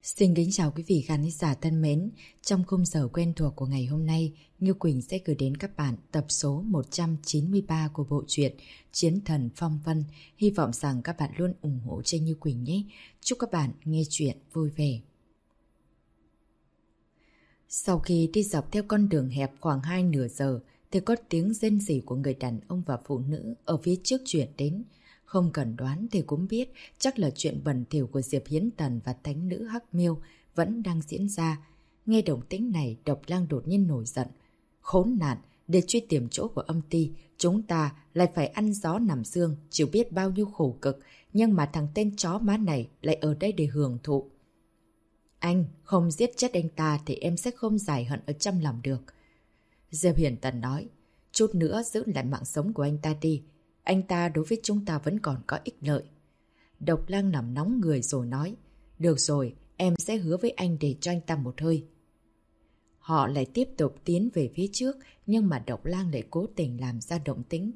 Xin kính chào quý vị khán giả thân mến. Trong khung giờ quen thuộc của ngày hôm nay, Như Quỳnh sẽ gửi đến các bạn tập số 193 của bộ truyện Chiến Thần Phong Vân. Hy vọng rằng các bạn luôn ủng hộ cho Như Quỳnh nhé. Chúc các bạn nghe chuyện vui vẻ. Sau khi đi dọc theo con đường hẹp khoảng 2 giờ, thì có tiếng rên rỉ của người đàn ông và phụ nữ ở phía trước chuyển đến. Không cần đoán thì cũng biết chắc là chuyện bẩn thỉu của Diệp Hiến Tần và thánh nữ Hắc Miêu vẫn đang diễn ra. Nghe động tĩnh này, Độc Lang đột nhiên nổi giận. Khốn nạn, để truy tìm chỗ của âm ty, chúng ta lại phải ăn gió nằm xương, chịu biết bao nhiêu khổ cực, nhưng mà thằng tên chó má này lại ở đây để hưởng thụ. Anh không giết chết anh ta thì em sẽ không giải hận ở trong lòng được. Diệp Hiến Tần nói, chút nữa giữ lại mạng sống của anh ta đi. Anh ta đối với chúng ta vẫn còn có ích lợi. Độc Lang nằm nóng người rồi nói, được rồi, em sẽ hứa với anh để cho anh ta một hơi. Họ lại tiếp tục tiến về phía trước, nhưng mà Độc Lang lại cố tình làm ra động tĩnh.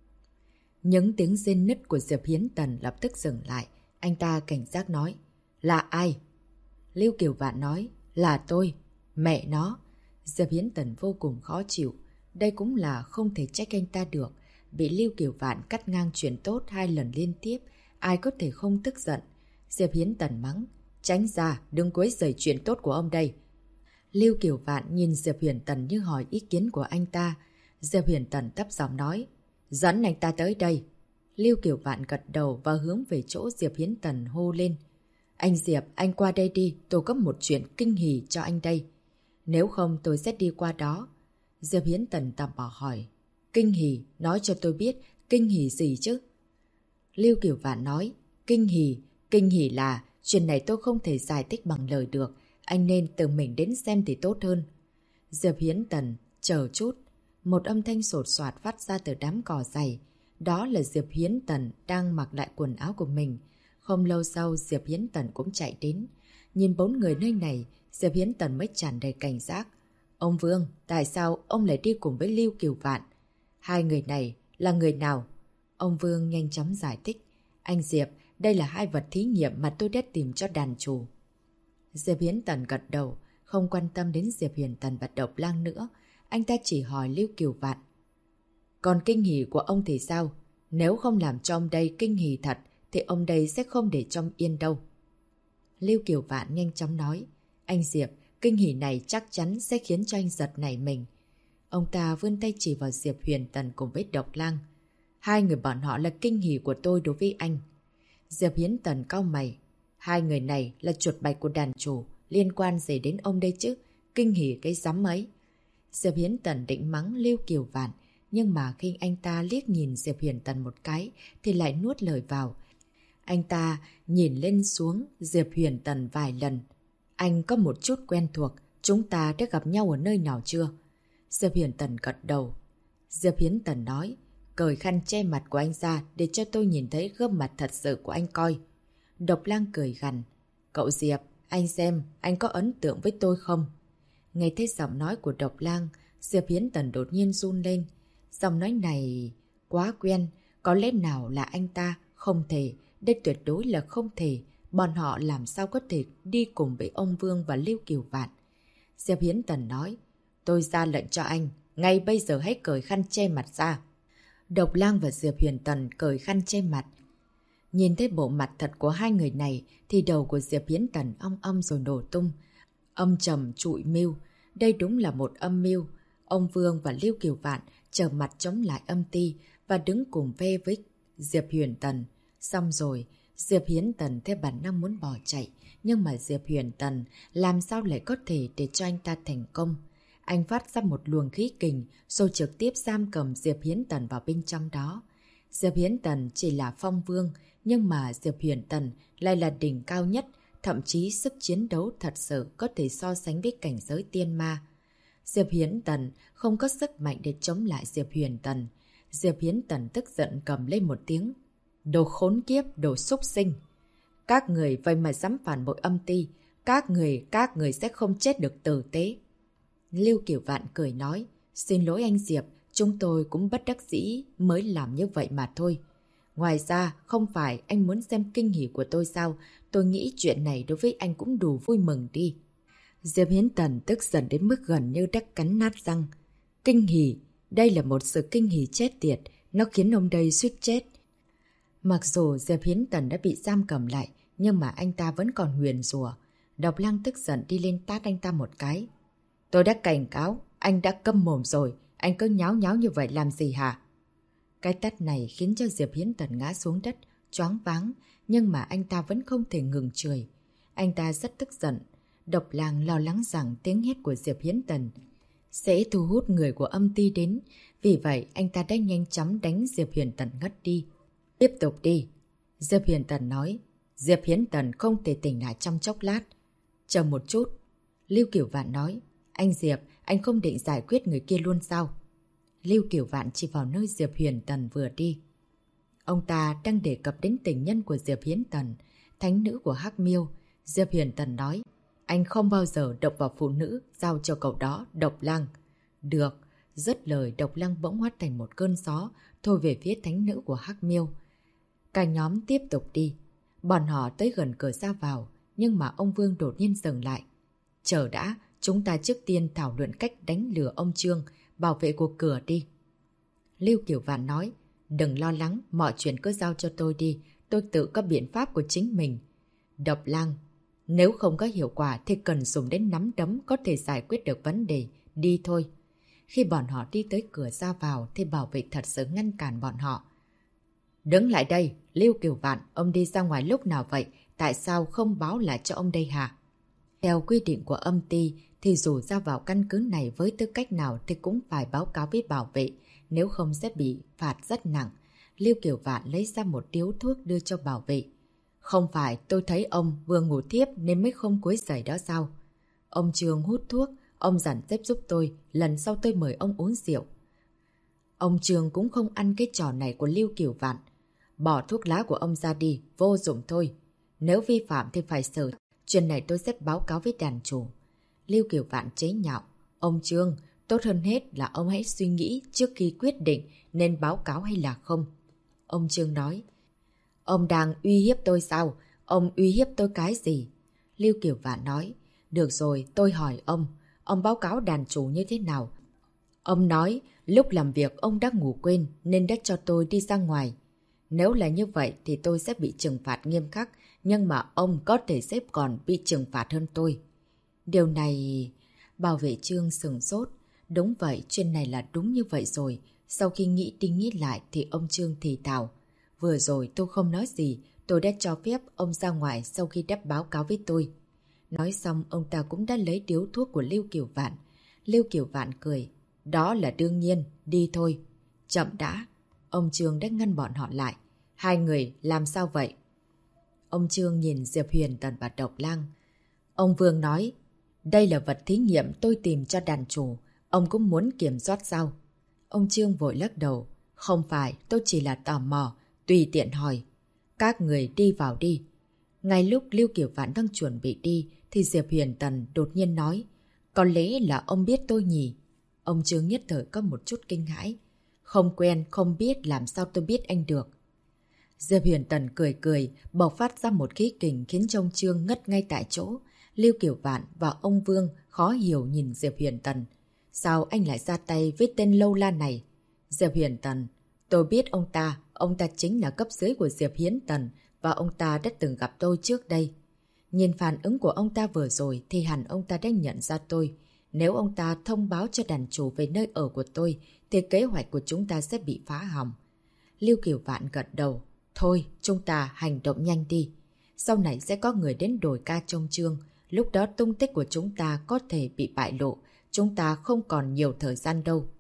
Những tiếng rên nứt của Diệp Hiến Tần lập tức dừng lại. Anh ta cảnh giác nói, là ai? Lưu Kiều Vạn nói, là tôi. Mẹ nó. Diệp Hiến Tần vô cùng khó chịu. Đây cũng là không thể trách anh ta được. Bị Lưu Kiều Vạn cắt ngang chuyện tốt 2 lần liên tiếp, ai có thể không tức giận. Diệp Hiến Tần mắng, tránh ra, đừng quấy rầy chuyện tốt của ông đây. Lưu Kiều Vạn nhìn Diệp Hiến Tần như hỏi ý kiến của anh ta. Diệp Hiến Tần thấp giọng nói, dẫn anh ta tới đây. Lưu Kiều Vạn gật đầu và hướng về chỗ Diệp Hiến Tần hô lên. Anh Diệp, anh qua đây đi, tôi có một chuyện kinh hỉ cho anh đây. Nếu không tôi sẽ đi qua đó. Diệp Hiến Tần tò mò hỏi, kinh hỉ, nói cho tôi biết, kinh hỉ gì chứ? Lưu Kiều Vạn nói, kinh hỉ là, chuyện này tôi không thể giải thích bằng lời được, anh nên tự mình đến xem thì tốt hơn. Diệp Hiến Tần, chờ chút, một âm thanh sột soạt phát ra từ đám cỏ dày. Đó là Diệp Hiến Tần đang mặc lại quần áo của mình. Không lâu sau, Diệp Hiến Tần cũng chạy đến. Nhìn 4 người nơi này, Diệp Hiến Tần mới tràn đầy cảnh giác. Ông Vương, tại sao ông lại đi cùng với Lưu Kiều Vạn? 2 người này là người nào? Ông Vương nhanh chóng giải thích. Anh Diệp, đây là 2 vật thí nghiệm mà tôi đã tìm cho đàn chủ. Diệp Hiến Tần gật đầu, không quan tâm đến Diệp Hiến Tần và Độc Lang nữa. Anh ta chỉ hỏi Lưu Kiều Vạn. Còn kinh hỉ của ông thì sao? Nếu không làm cho ông đây kinh hỉ thật, thì ông đây sẽ không để trong yên đâu. Lưu Kiều Vạn nhanh chóng nói. Anh Diệp, kinh hỉ này chắc chắn sẽ khiến cho anh giật nảy mình. Ông ta vươn tay chỉ vào Diệp Huyền Tần cùng với Độc Lang. 2 người bọn họ là kinh hỉ của tôi đối với anh. Diệp Hiến Tần cau mày. 2 người này là chuột bạch của đàn chủ, liên quan gì đến ông đây chứ? Kinh hỉ cái rắm ấy. Diệp Hiến Tần định mắng Lưu Kiều Vạn, nhưng mà khi anh ta liếc nhìn Diệp Huyền Tần một cái thì lại nuốt lời vào. Anh ta nhìn lên xuống Diệp Huyền Tần vài lần. Anh có một chút quen thuộc, chúng ta đã gặp nhau ở nơi nào chưa? Diệp Hiến Tần gật đầu. Diệp Hiến Tần nói, cởi khăn che mặt của anh ra để cho tôi nhìn thấy gương mặt thật sự của anh coi. Độc Lang cười gằn. Cậu Diệp, anh xem, anh có ấn tượng với tôi không? Nghe thấy giọng nói của Độc Lang, Diệp Hiến Tần đột nhiên run lên. Giọng nói này quá quen, có lẽ nào là anh ta? Không thể, đây tuyệt đối là không thể. Bọn họ làm sao có thể đi cùng với ông Vương và Lưu Kiều Vạn? Diệp Hiến Tần nói, tôi ra lệnh cho anh, ngay bây giờ hãy cởi khăn che mặt ra. Độc Lang và Diệp Huyền Tần cởi khăn che mặt. Nhìn thấy bộ mặt thật của 2 người này thì đầu của Diệp Hiến Tần ong rồi nổ tung. Âm trầm trụi mưu, đây đúng là một âm mưu. Ông Vương và Lưu Kiều Vạn trở mặt chống lại âm ty và đứng cùng ve với Diệp Huyền Tần. Xong rồi, Diệp Hiến Tần theo bản năng muốn bỏ chạy, nhưng mà Diệp Huyền Tần làm sao lại có thể để cho anh ta thành công? Anh phát ra một luồng khí kình rồi trực tiếp giam cầm Diệp Hiến Tần vào bên trong đó. Diệp Hiến Tần chỉ là phong vương, nhưng mà Diệp Huyền Tần lại là đỉnh cao nhất, thậm chí sức chiến đấu thật sự có thể so sánh với cảnh giới tiên ma. Diệp Hiến Tần không có sức mạnh để chống lại Diệp Huyền Tần. Diệp Hiến Tần tức giận cầm lên một tiếng. Đồ khốn kiếp, đồ súc sinh. Các người vậy mà dám phản bội âm ty, các người sẽ không chết được tử tế. Lưu Kiều Vạn cười nói, xin lỗi anh Diệp, chúng tôi cũng bất đắc dĩ mới làm như vậy mà thôi. Ngoài ra, không phải anh muốn xem kinh hỉ của tôi sao? Tôi nghĩ chuyện này đối với anh cũng đủ vui mừng đi. Diệp Hiến Tần tức giận đến mức gần như đã cắn nát răng. Kinh hỉ, đây là một sự kinh hỉ chết tiệt, nó khiến ông đây suýt chết. Mặc dù Diệp Hiến Tần đã bị giam cầm lại, nhưng mà anh ta vẫn còn nguyền rủa. Độc Lăng tức giận đi lên tát anh ta một cái. Tôi đã cảnh cáo, anh đã câm mồm rồi, anh cứ nháo nháo như vậy làm gì hả? Cái tát này khiến cho Diệp Hiến Tần ngã xuống đất, choáng váng, nhưng mà anh ta vẫn không thể ngừng chửi. Anh ta rất tức giận. Độc Lang lo lắng rằng tiếng hét của Diệp Hiến Tần sẽ thu hút người của âm ty đến, vì vậy anh ta đã nhanh chóng đánh Diệp Hiến Tần ngất đi. Tiếp tục đi, Diệp Hiến Tần nói. Diệp Hiến Tần không thể tỉnh lại trong chốc lát. Chờ một chút, Lưu Kiểu Vạn nói. Anh Diệp, anh không định giải quyết người kia luôn sao? Lưu Kiểu Vạn chỉ vào nơi Diệp Hiến Tần vừa đi. Ông ta đang đề cập đến tình nhân của Diệp Hiến Tần, thánh nữ của Hắc Miêu. Diệp Hiến Tần nói, anh không bao giờ động vào phụ nữ, giao cho cậu đó, Độc Lang. Được, dứt lời Độc Lang bỗng hóa thành một cơn gió, thôi về phía thánh nữ của Hắc Miêu. Cả nhóm tiếp tục đi. Bọn họ tới gần cửa ra vào, nhưng mà ông Vương đột nhiên dừng lại. Chờ đã, chúng ta trước tiên thảo luận cách đánh lừa ông Trương, bảo vệ của cửa đi. Lưu Kiểu Vạn nói, đừng lo lắng, mọi chuyện cứ giao cho tôi đi, tôi tự có biện pháp của chính mình. Độc Lang, nếu không có hiệu quả thì cần dùng đến nắm đấm có thể giải quyết được vấn đề, đi thôi. Khi bọn họ đi tới cửa ra vào thì bảo vệ thật sự ngăn cản bọn họ. Đứng lại đây, Lưu Kiểu Vạn, ông đi ra ngoài lúc nào vậy? Tại sao không báo lại cho ông đây hả? Theo quy định của âm ty thì dù ra vào căn cứ này với tư cách nào thì cũng phải báo cáo với bảo vệ, nếu không sẽ bị phạt rất nặng. Lưu Kiểu Vạn lấy ra một điếu thuốc đưa cho bảo vệ. Không phải tôi thấy ông vừa ngủ thiếp nên mới không quấy rầy đó sao? Ông Trương hút thuốc, ông dặn xếp giúp tôi, lần sau tôi mời ông uống rượu. Ông Trương cũng không ăn cái trò này của Lưu Kiểu Vạn. Bỏ thuốc lá của ông ra đi, vô dụng thôi. Nếu vi phạm thì phải xử. Chuyện này tôi sẽ báo cáo với đàn chủ. Lưu Kiểu Vạn chế nhạo. Ông Trương, tốt hơn hết là ông hãy suy nghĩ trước khi quyết định nên báo cáo hay là không. Ông Trương nói. Ông đang uy hiếp tôi sao? Ông uy hiếp tôi cái gì? Lưu Kiểu Vạn nói. Được rồi, tôi hỏi ông báo cáo đàn chủ như thế nào? Ông nói, lúc làm việc ông đã ngủ quên nên đã cho tôi đi ra ngoài. Nếu là như vậy thì tôi sẽ bị trừng phạt nghiêm khắc, nhưng mà ông có thể sẽ còn bị trừng phạt hơn tôi. Điều này... Bảo vệ Trương sửng sốt. Đúng vậy, chuyện này là đúng như vậy rồi. Sau khi nghĩ đi nghĩ lại thì ông Trương thì thào. Vừa rồi tôi không nói gì, tôi đã cho phép ông ra ngoài sau khi đã báo cáo với tôi. Nói xong ông ta cũng đã lấy điếu thuốc của Lưu Kiểu Vạn. Lưu Kiểu Vạn cười. Đó là đương nhiên, đi thôi. Chậm đã. Ông Trương đã ngăn bọn họ lại. Hai người làm sao vậy? Ông Trương nhìn Diệp Huyền Tần và Độc Lang. Ông Vương nói, đây là vật thí nghiệm tôi tìm cho đàn chủ. Ông cũng muốn kiểm soát sao? Ông Trương vội lắc đầu. Không phải, tôi chỉ là tò mò, tùy tiện hỏi. Các người đi vào đi. Ngay lúc Lưu Kiểu Vạn đang chuẩn bị đi, thì Diệp Huyền Tần đột nhiên nói, có lẽ là ông biết tôi nhỉ? Ông Trương nhất thời có một chút kinh hãi. Không quen, không biết, làm sao tôi biết anh được? Diệp Huyền Tần cười cười, bộc phát ra một khí kình khiến cho ông Trương ngất ngay tại chỗ. Lưu Kiểu Vạn và ông Vương khó hiểu nhìn Diệp Huyền Tần. Sao anh lại ra tay với tên lâu la này? Diệp Huyền Tần, tôi biết ông ta chính là cấp dưới của Diệp Hiến Tần và ông ta đã từng gặp tôi trước đây. Nhìn phản ứng của ông ta vừa rồi thì hẳn ông ta đã nhận ra tôi. Nếu ông ta thông báo cho đàn chủ về nơi ở của tôi thì kế hoạch của chúng ta sẽ bị phá hỏng. Lưu Kiểu Vạn gật đầu. Thôi, chúng ta hành động nhanh đi. Sau này sẽ có người đến đổi ca trông Trương. Lúc đó tung tích của chúng ta có thể bị bại lộ. Chúng ta không còn nhiều thời gian đâu.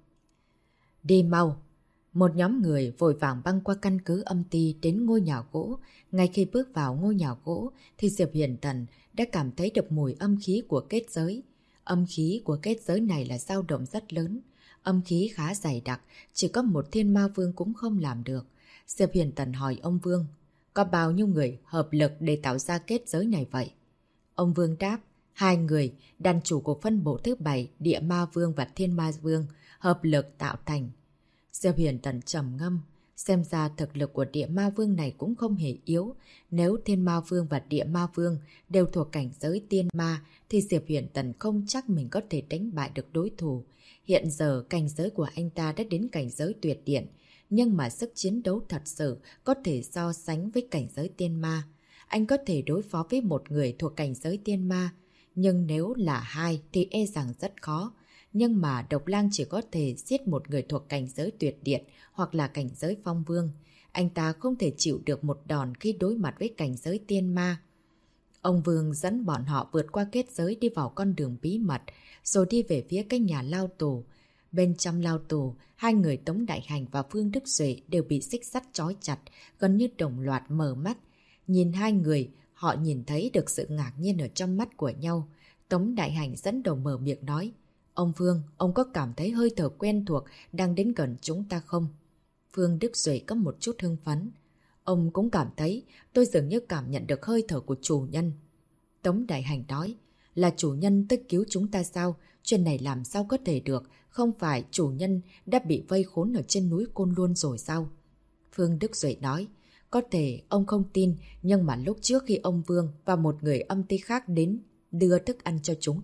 Đi mau. Một nhóm người vội vàng băng qua căn cứ âm ty đến ngôi nhà gỗ. Ngay khi bước vào ngôi nhà gỗ thì Diệp Huyền Tần đã cảm thấy được mùi âm khí của kết giới. Âm khí của kết giới này là dao động rất lớn. Âm khí khá dày đặc, chỉ có một thiên ma vương cũng không làm được. Diệp Huyền Tần hỏi ông Vương, có bao nhiêu người hợp lực để tạo ra kết giới này vậy? Ông Vương đáp, 2 người, đàn chủ của phân bộ thứ 7, địa ma vương và thiên ma vương, hợp lực tạo thành. Diệp Huyền Tần trầm ngâm, Xem ra thực lực của địa ma vương này cũng không hề yếu. Nếu thiên ma vương và địa ma vương đều thuộc cảnh giới tiên ma, thì Diệp Huyền Tần không chắc mình có thể đánh bại được đối thủ. Hiện giờ cảnh giới của anh ta đã đến cảnh giới tuyệt điện, nhưng mà sức chiến đấu thật sự có thể so sánh với cảnh giới tiên ma. Anh có thể đối phó với một người thuộc cảnh giới tiên ma, nhưng nếu là hai thì e rằng rất khó. Nhưng mà Độc Lang chỉ có thể giết một người thuộc cảnh giới tuyệt điện hoặc là cảnh giới phong vương. Anh ta không thể chịu được một đòn khi đối mặt với cảnh giới tiên ma. Ông Vương dẫn bọn họ vượt qua kết giới đi vào con đường bí mật, rồi đi về phía cái nhà lao tù. Bên trong lao tù, hai người Tống Đại Hành và Phương Đức Duệ đều bị xích sắt trói chặt, gần như đồng loạt mở mắt. Nhìn hai người, họ nhìn thấy được sự ngạc nhiên ở trong mắt của nhau. Tống Đại Hành dẫn đầu mở miệng nói, ông Phương, ông có cảm thấy hơi thở quen thuộc đang đến gần chúng ta không? Phương Đức Duệ có một chút hưng phấn. Ông cũng cảm thấy, tôi dường như cảm nhận được hơi thở của chủ nhân. Tống Đại Hành nói, là chủ nhân tới cứu chúng ta sao? Chuyện này làm sao có thể được? Không phải chủ nhân đã bị vây khốn ở trên núi Côn Luân rồi sao? Phương Đức Duệ nói, có thể ông không tin, nhưng mà lúc trước khi ông Vương và một người âm ti khác đến đưa thức ăn cho chúng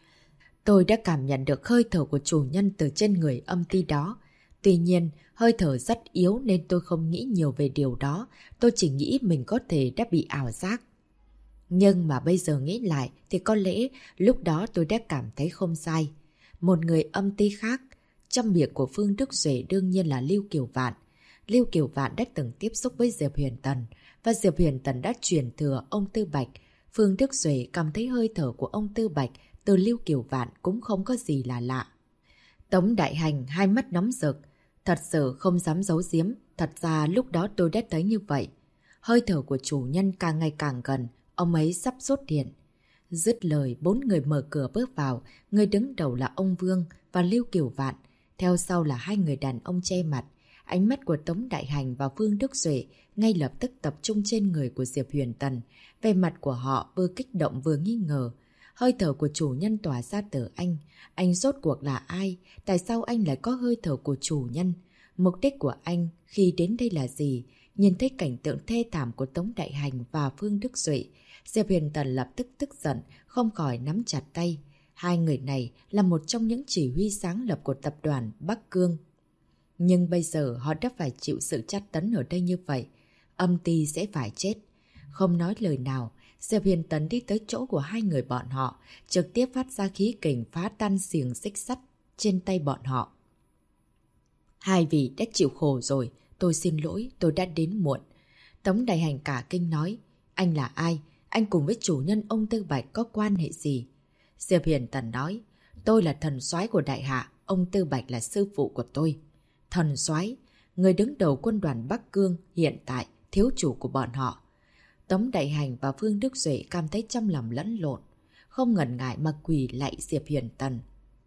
tôi đã cảm nhận được hơi thở của chủ nhân từ trên người âm ti đó. Tuy nhiên, hơi thở rất yếu nên tôi không nghĩ nhiều về điều đó. Tôi chỉ nghĩ mình có thể đã bị ảo giác. Nhưng mà bây giờ nghĩ lại thì có lẽ lúc đó tôi đã cảm thấy không sai. Một người âm ti khác, trong miệng của Phương Đức Duệ đương nhiên là Lưu Kiều Vạn. Lưu Kiều Vạn đã từng tiếp xúc với Diệp Huyền Tần, và Diệp Huyền Tần đã truyền thừa ông Tư Bạch. Phương Đức Duệ cảm thấy hơi thở của ông Tư Bạch từ Lưu Kiều Vạn cũng không có gì là lạ. Tống Đại Hành hai mắt nóng rực, thật sự không dám giấu giếm, thật ra lúc đó tôi đã thấy như vậy. Hơi thở của chủ nhân càng ngày càng gần, ông ấy sắp xuất hiện. Dứt lời, bốn người mở cửa bước vào, người đứng đầu là ông Vương và Lưu Kiều Vạn, theo sau là hai người đàn ông che mặt. Ánh mắt của Tống Đại Hành và Phương Đức Duệ ngay lập tức tập trung trên người của Diệp Huyền Tần. Về mặt của họ vừa kích động vừa nghi ngờ. Hơi thở của chủ nhân tỏa ra từ anh rốt cuộc là ai? Tại sao anh lại có hơi thở của chủ nhân? Mục đích của anh khi đến đây là gì? Nhìn thấy cảnh tượng thê thảm của Tống Đại Hành và Phương Đức Duệ, Diệp Huyền Tần lập tức tức giận, không khỏi nắm chặt tay. Hai người này là một trong những chỉ huy sáng lập của tập đoàn Bắc Cương. Nhưng bây giờ họ đã phải chịu sự trát tấn ở đây như vậy. Âm ti sẽ phải chết. Không nói lời nào, Diệp Huyền Tần đi tới chỗ của hai người bọn họ, trực tiếp phát ra khí kình phá tan xiềng xích sắt trên tay bọn họ. Hai vị đã chịu khổ rồi, tôi xin lỗi, tôi đã đến muộn. Tống Đại Hành cả kinh nói, anh là ai? Anh cùng với chủ nhân ông Tư Bạch có quan hệ gì? Diệp Huyền Tần nói, tôi là thần soái của đại hạ, ông Tư Bạch là sư phụ của tôi. Thần soái, người đứng đầu quân đoàn Bắc Cương, hiện tại thiếu chủ của bọn họ. Tống Đại Hành và Phương Đức Duệ cảm thấy trong lòng lẫn lộn, không ngần ngại mà quỳ lạy Diệp Huyền Tần.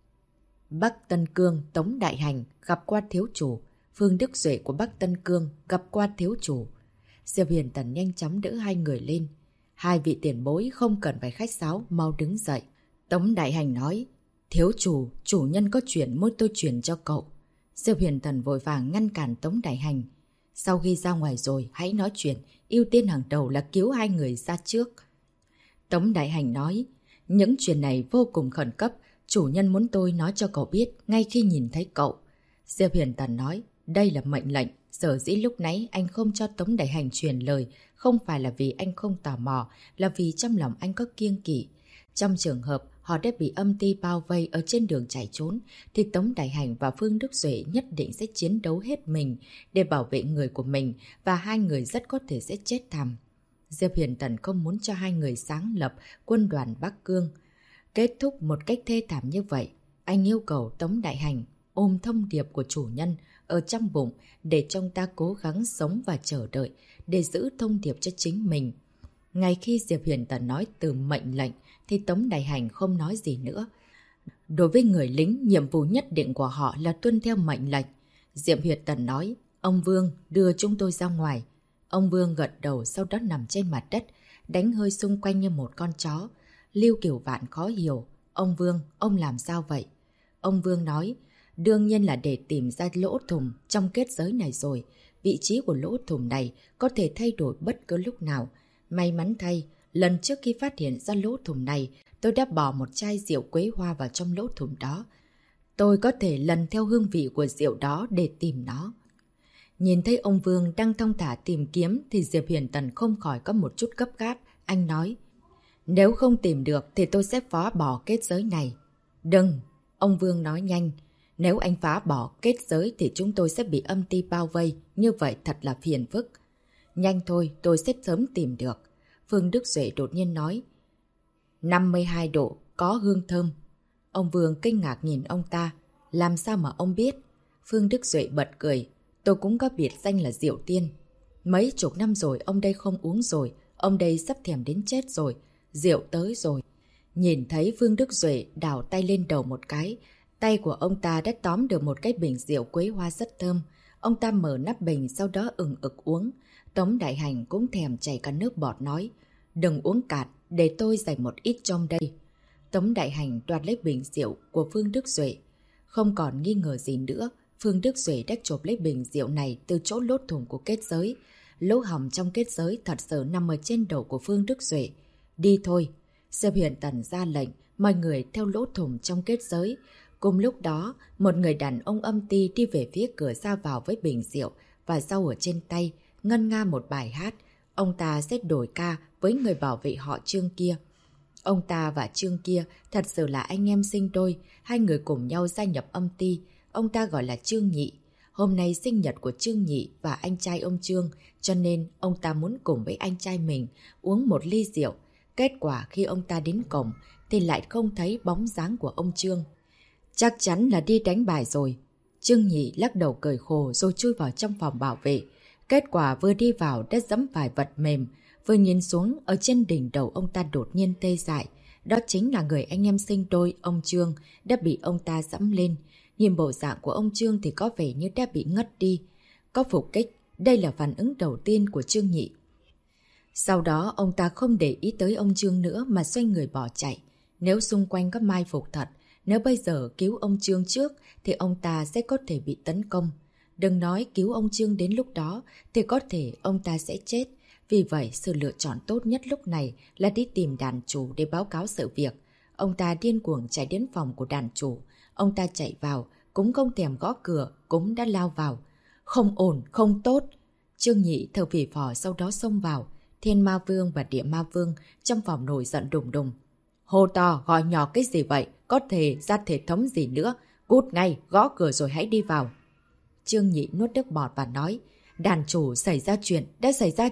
Bắc Tân Cương, Tống Đại Hành gặp qua thiếu chủ, Phương Đức Duệ của Bắc Tân Cương gặp qua thiếu chủ. Diệp Huyền Tần nhanh chóng đỡ hai người lên. Hai vị tiền bối không cần phải khách sáo, mau đứng dậy. Tống Đại Hành nói, thiếu chủ, chủ nhân có chuyện muốn tôi truyền cho cậu. Diệp Huyền Tần vội vàng ngăn cản Tống Đại Hành. Sau khi ra ngoài rồi, hãy nói chuyện, ưu tiên hàng đầu là cứu hai người ra trước. Tống Đại Hành nói, những chuyện này vô cùng khẩn cấp, chủ nhân muốn tôi nói cho cậu biết ngay khi nhìn thấy cậu. Diệp Huyền Tần nói, đây là mệnh lệnh, sở dĩ lúc nãy anh không cho Tống Đại Hành truyền lời, không phải là vì anh không tò mò, là vì trong lòng anh có kiêng kỵ. Trong trường hợp họ đã bị âm ti bao vây ở trên đường chạy trốn, thì Tống Đại Hành và Phương Đức Duệ nhất định sẽ chiến đấu hết mình để bảo vệ người của mình, và hai người rất có thể sẽ chết thảm. Diệp Huyền Tần không muốn cho hai người sáng lập quân đoàn Bắc Cương kết thúc một cách thê thảm như vậy. Anh yêu cầu Tống Đại Hành ôm thông điệp của chủ nhân ở trong bụng để trong ta cố gắng sống và chờ đợi để giữ thông điệp cho chính mình. Ngay khi Diệp Huyền Tần nói từ mệnh lệnh thì Tống Đại Hành không nói gì nữa. Đối với người lính, nhiệm vụ nhất định của họ là tuân theo mệnh lệnh. Diệp Huyền Tần nói, ông Vương đưa chúng tôi ra ngoài. Ông Vương gật đầu, sau đó nằm trên mặt đất, đánh hơi xung quanh như một con chó. Lưu Kiều Vạn khó hiểu, ông Vương, ông làm sao vậy? Ông Vương nói, đương nhiên là để tìm ra lỗ thủng trong kết giới này rồi. vị trí của lỗ thủng này có thể thay đổi bất cứ lúc nào. May mắn thay, lần trước khi phát hiện ra lỗ thủng này, tôi đã bỏ một chai rượu quế hoa vào trong lỗ thủng đó. Tôi có thể lần theo hương vị của rượu đó để tìm nó. Nhìn thấy ông Vương đang thong thả tìm kiếm thì Diệp Huyền Tần không khỏi có một chút gấp gáp. Anh nói, nếu không tìm được thì tôi sẽ phá bỏ kết giới này. Đừng, ông Vương nói nhanh. Nếu anh phá bỏ kết giới thì chúng tôi sẽ bị âm ti bao vây, như vậy thật là phiền phức. Nhanh thôi, tôi sẽ sớm tìm được. Phương Đức Duệ đột nhiên nói. 52 độ, có hương thơm. Ông Vương kinh ngạc nhìn ông ta. Làm sao mà ông biết? Phương Đức Duệ bật cười. Tôi cũng có biệt danh là Diệu Tiên. Mấy chục năm rồi ông đây không uống rồi. Ông đây sắp thèm đến chết rồi. Rượu tới rồi. Nhìn thấy Phương Đức Duệ đảo tay lên đầu một cái. Tay của ông ta đã tóm được một cái bình rượu quế hoa rất thơm. Ông ta mở nắp bình sau đó ừng ực uống. Tống Đại Hành cũng thèm chảy cả nước bọt nói. Đừng uống cạn, để tôi dành một ít trong đây. Tống Đại Hành đoạt lấy bình rượu của Phương Đức Duệ. Không còn nghi ngờ gì nữa, Phương Đức Duệ đã chộp lấy bình rượu này từ chỗ lỗ thủng của kết giới. Lỗ hổng trong kết giới thật sự nằm ở trên đầu của Phương Đức Duệ. Đi thôi. Diệp Huyền Tần ra lệnh, mọi người theo lỗ thủng trong kết giới. Cùng lúc đó, một người đàn ông âm ti đi về phía cửa ra vào với bình rượu và rau ở trên tay, ngân nga một bài hát. Ông ta sẽ đổi ca với người bảo vệ họ Trương kia. Ông ta và Trương kia thật sự là anh em sinh đôi, hai người cùng nhau gia nhập âm ti. Ông ta gọi là Trương Nhị. Hôm nay sinh nhật của Trương Nhị và anh trai ông Trương, cho nên ông ta muốn cùng với anh trai mình uống một ly rượu. Kết quả khi ông ta đến cổng thì lại không thấy bóng dáng của ông Trương. Chắc chắn là đi đánh bài rồi. Trương Nhị lắc đầu cười khổ rồi chui vào trong phòng bảo vệ. Kết quả vừa đi vào đã giẫm phải vật mềm, vừa nhìn xuống ở trên đỉnh đầu ông ta đột nhiên tê dại. Đó chính là người anh em sinh đôi ông Trương đã bị ông ta giẫm lên. Nhìn bộ dạng của ông Trương thì có vẻ như đã bị ngất đi. Có phục kích, đây là phản ứng đầu tiên của Trương Nhị. Sau đó ông ta không để ý tới ông Trương nữa mà xoay người bỏ chạy. Nếu xung quanh có mai phục thật, nếu bây giờ cứu ông Trương trước thì ông ta sẽ có thể bị tấn công. Đừng nói cứu ông Trương đến lúc đó thì có thể ông ta sẽ chết. Vì vậy sự lựa chọn tốt nhất lúc này là đi tìm đàn chủ để báo cáo sự việc. Ông ta điên cuồng chạy đến phòng của đàn chủ. Ông ta chạy vào, cũng không thèm gõ cửa, cũng đã lao vào. Không ổn, không tốt. Trương Nhị thở phì phò sau đó xông vào. Thiên Ma Vương và Địa Ma Vương trong phòng nổi giận đùng đùng. Hô to, gọi nhỏ cái gì vậy? Có thể ra thể thống gì nữa? Cút ngay, gõ cửa rồi hãy đi vào. Trương Nhị nuốt nước bọt và nói. Đàn chủ xảy ra chuyện, đã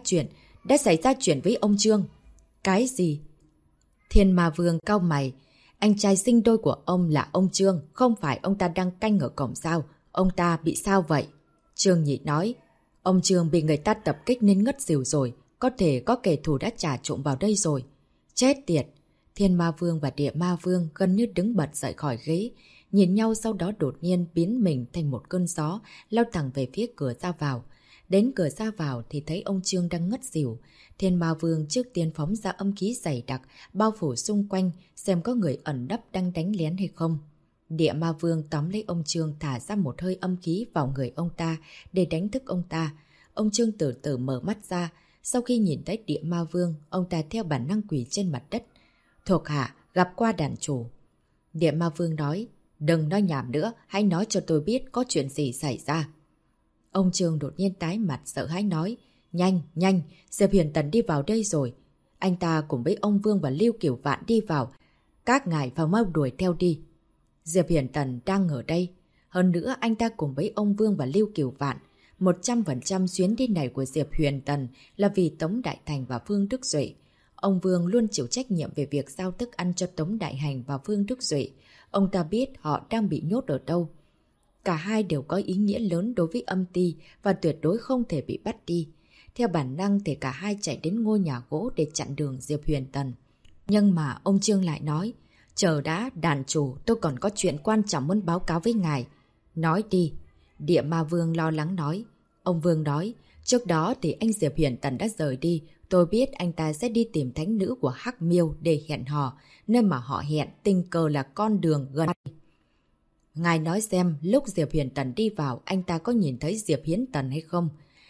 xảy ra chuyện với ông Trương. Cái gì? Thiên Ma Vương cau mày. Anh trai sinh đôi của ông là ông Trương, không phải ông ta đang canh ở cổng sao? Ông ta bị sao vậy? Trương Nhị nói. Ông Trương bị người ta tập kích nên ngất xỉu rồi. Có thể có kẻ thù đã trà trộn vào đây rồi. Chết tiệt! Thiên Ma Vương và Địa Ma Vương gần như đứng bật dậy khỏi ghế. Nhìn nhau sau đó đột nhiên biến mình thành một cơn gió, lao thẳng về phía cửa ra vào. Đến cửa ra vào thì thấy ông Trương đang ngất xỉu. Thiên Ma Vương trước tiên phóng ra âm khí dày đặc, bao phủ xung quanh, xem có người ẩn nấp đang đánh lén hay không. Địa Ma Vương tóm lấy ông Trương thả ra một hơi âm khí vào người ông ta để đánh thức ông ta. Ông Trương từ từ mở mắt ra. Sau khi nhìn thấy Địa Ma Vương, ông ta theo bản năng quỳ trên mặt đất. Thuộc hạ, gặp qua đàn chủ. Địa Ma Vương nói, đừng nói nhảm nữa, hãy nói cho tôi biết có chuyện gì xảy ra. Ông Trương đột nhiên tái mặt sợ hãi nói, nhanh, nhanh, Diệp Huyền Tần đi vào đây rồi. Anh ta cùng với ông Vương và Lưu Kiểu Vạn đi vào. Các ngài vào mau đuổi theo đi. Diệp Huyền Tần đang ở đây. Hơn nữa anh ta cùng với ông Vương và Lưu Kiểu Vạn. 100% chuyến đi này của Diệp Huyền Tần là vì Tống Đại Thành và Phương Đức Duệ. Ông Vương luôn chịu trách nhiệm về việc giao thức ăn cho Tống Đại Hành và Phương Đức Duệ. Ông ta biết họ đang bị nhốt ở đâu. Cả hai đều có ý nghĩa lớn đối với âm ty và tuyệt đối không thể bị bắt đi. Theo bản năng thì cả hai chạy đến ngôi nhà gỗ để chặn đường Diệp Huyền Tần. Nhưng mà ông Trương lại nói, chờ đã, đàn chủ, tôi còn có chuyện quan trọng muốn báo cáo với ngài. Nói đi. Địa Ma Vương lo lắng nói. Ông Vương nói, trước đó thì anh Diệp Huyền Tần đã rời đi. Tôi biết anh ta sẽ đi tìm thánh nữ của Hắc Miêu để hẹn hò. Nơi mà họ hẹn tình cờ là con đường gần. Ngài nói xem lúc Diệp Huyền Tần đi vào anh ta có nhìn thấy Diệp Hiến Tần hay không?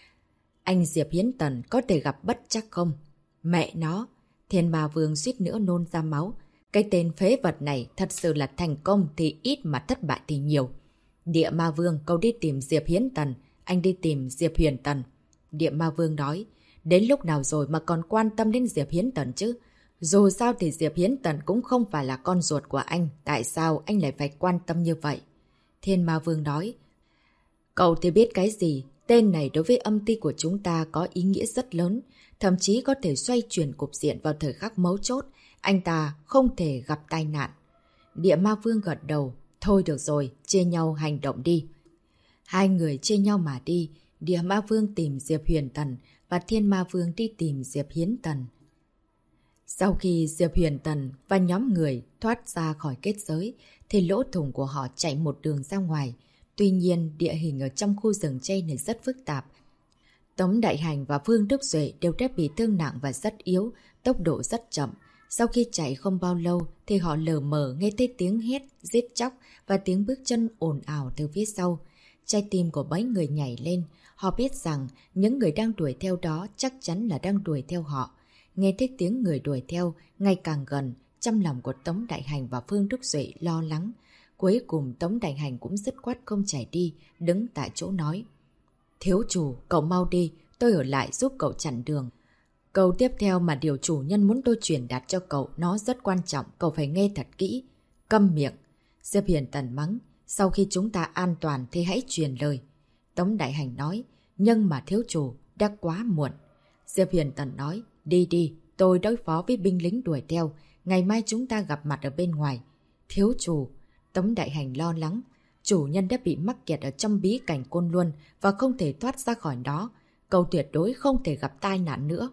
Anh Diệp Hiến Tần có thể gặp bất trắc không? Mẹ nó! Thiên Ma Vương suýt nữa nôn ra máu. Cái tên phế vật này thật sự là thành công thì ít mà thất bại thì nhiều. Địa Ma Vương, cậu đi tìm Diệp Hiến Tần, anh đi tìm Diệp Huyền Tần. Địa Ma Vương nói, đến lúc nào rồi mà còn quan tâm đến Diệp Hiến Tần chứ? Dù sao thì Diệp Hiến Tần cũng không phải là con ruột của anh, tại sao anh lại phải quan tâm như vậy? Thiên Ma Vương nói, cậu thì biết cái gì, tên này đối với âm ty của chúng ta có ý nghĩa rất lớn, thậm chí có thể xoay chuyển cục diện vào thời khắc mấu chốt, anh ta không thể gặp tai nạn. Địa Ma Vương gật đầu, thôi được rồi, chia nhau hành động đi. Hai người chia nhau mà đi, Địa Ma Vương tìm Diệp Huyền Tần và Thiên Ma Vương đi tìm Diệp Hiến Tần. Sau khi Diệp Huyền Tần và nhóm người thoát ra khỏi kết giới, thì lỗ thủng của họ chạy một đường ra ngoài. Tuy nhiên, địa hình ở trong khu rừng chây này rất phức tạp. Tống Đại Hành và Vương Đức Duệ đều đã bị thương nặng và rất yếu, tốc độ rất chậm. Sau khi chạy không bao lâu thì họ lờ mờ nghe thấy tiếng hét, giết chóc và tiếng bước chân ồn ào từ phía sau. Trái tim của mấy người nhảy lên, họ biết rằng những người đang đuổi theo đó chắc chắn là đang đuổi theo họ. Nghe thấy tiếng người đuổi theo ngày càng gần, trong lòng của Tống Đại Hành và Vương Đức Duệ lo lắng. Cuối cùng Tống Đại Hành cũng dứt khoát không chạy đi, đứng tại chỗ nói. Thiếu chủ, cậu mau đi, tôi ở lại giúp cậu chặn đường. Câu tiếp theo mà điều chủ nhân muốn tôi truyền đạt cho cậu, nó rất quan trọng, cậu phải nghe thật kỹ. Câm miệng. Diệp Hiền Tần mắng, sau khi chúng ta an toàn thì hãy truyền lời. Tống Đại Hành nói, nhưng mà thiếu chủ, đã quá muộn. Diệp Hiền Tần nói, đi đi, tôi đối phó với binh lính đuổi theo, ngày mai chúng ta gặp mặt ở bên ngoài. Thiếu chủ, Tống Đại Hành lo lắng, chủ nhân đã bị mắc kẹt ở trong bí cảnh Côn Luân và không thể thoát ra khỏi đó. Cậu tuyệt đối không thể gặp tai nạn nữa.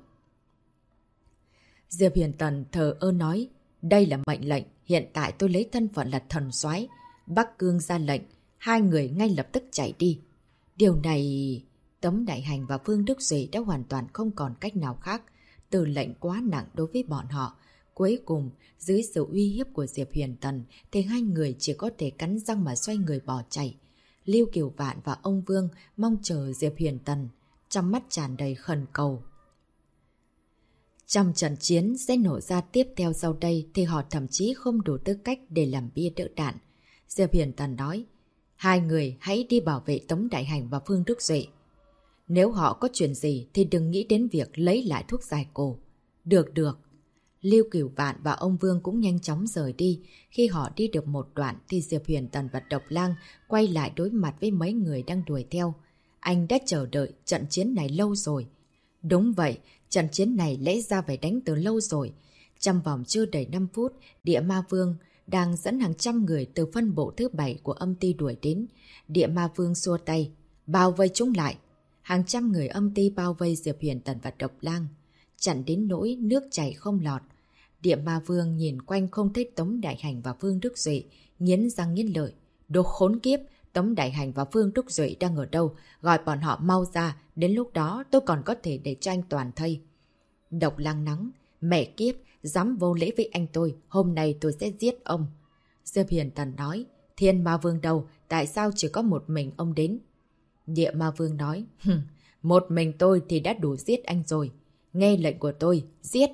Diệp Hiền Tần thờ ơ nói, đây là mệnh lệnh, hiện tại tôi lấy thân phận là thần soái. Bắc Cương ra lệnh, hai người ngay lập tức chạy đi. Điều này... Tống Đại Hành và Vương Đức Duệ đã hoàn toàn không còn cách nào khác. Từ lệnh quá nặng đối với bọn họ. Cuối cùng, dưới sự uy hiếp của Diệp Huyền Tần thì hai người chỉ có thể cắn răng mà xoay người bỏ chạy. Lưu Kiều Vạn và ông Vương mong chờ Diệp Huyền Tần, trong mắt tràn đầy khẩn cầu. Trong trận chiến sẽ nổ ra tiếp theo sau đây thì họ thậm chí không đủ tư cách để làm bia đỡ đạn. Diệp Huyền Tần nói, hai người hãy đi bảo vệ Tống Đại Hành và Vương Đức Duệ. Nếu họ có chuyện gì thì đừng nghĩ đến việc lấy lại thuốc giải cổ. Được. Lưu Cửu Vạn và ông Vương cũng nhanh chóng rời đi. Khi họ đi được một đoạn thì Diệp Huyền Tần và Độc Lang quay lại đối mặt với mấy người đang đuổi theo. Anh đã chờ đợi trận chiến này lâu rồi. Đúng vậy, trận chiến này lẽ ra phải đánh từ lâu rồi. Trong vòng chưa đầy 5 phút, Địa Ma Vương đang dẫn hàng trăm người từ phân bộ thứ 7 của âm ty đuổi đến. Địa Ma Vương xua tay, bao vây chúng lại. Hàng trăm người âm ty bao vây Diệp Huyền Tần và Độc Lang, chặn đến nỗi nước chảy không lọt. Địa Ma Vương nhìn quanh không thấy Tống Đại Hành và Vương Đức Duệ, nghiến răng nghiến lợi. Đồ khốn kiếp, Tống Đại Hành và Vương Đức Duệ đang ở đâu? Gọi bọn họ mau ra, đến lúc đó tôi còn có thể để cho anh toàn thây. Độc Lang nắng, mẹ kiếp, dám vô lễ với anh tôi, hôm nay tôi sẽ giết ông. Diệp Huyền Tần nói, Thiên Ma Vương đâu, tại sao chỉ có một mình ông đến? Địa Ma Vương nói, một mình tôi thì đã đủ giết anh rồi. Nghe lệnh của tôi, giết!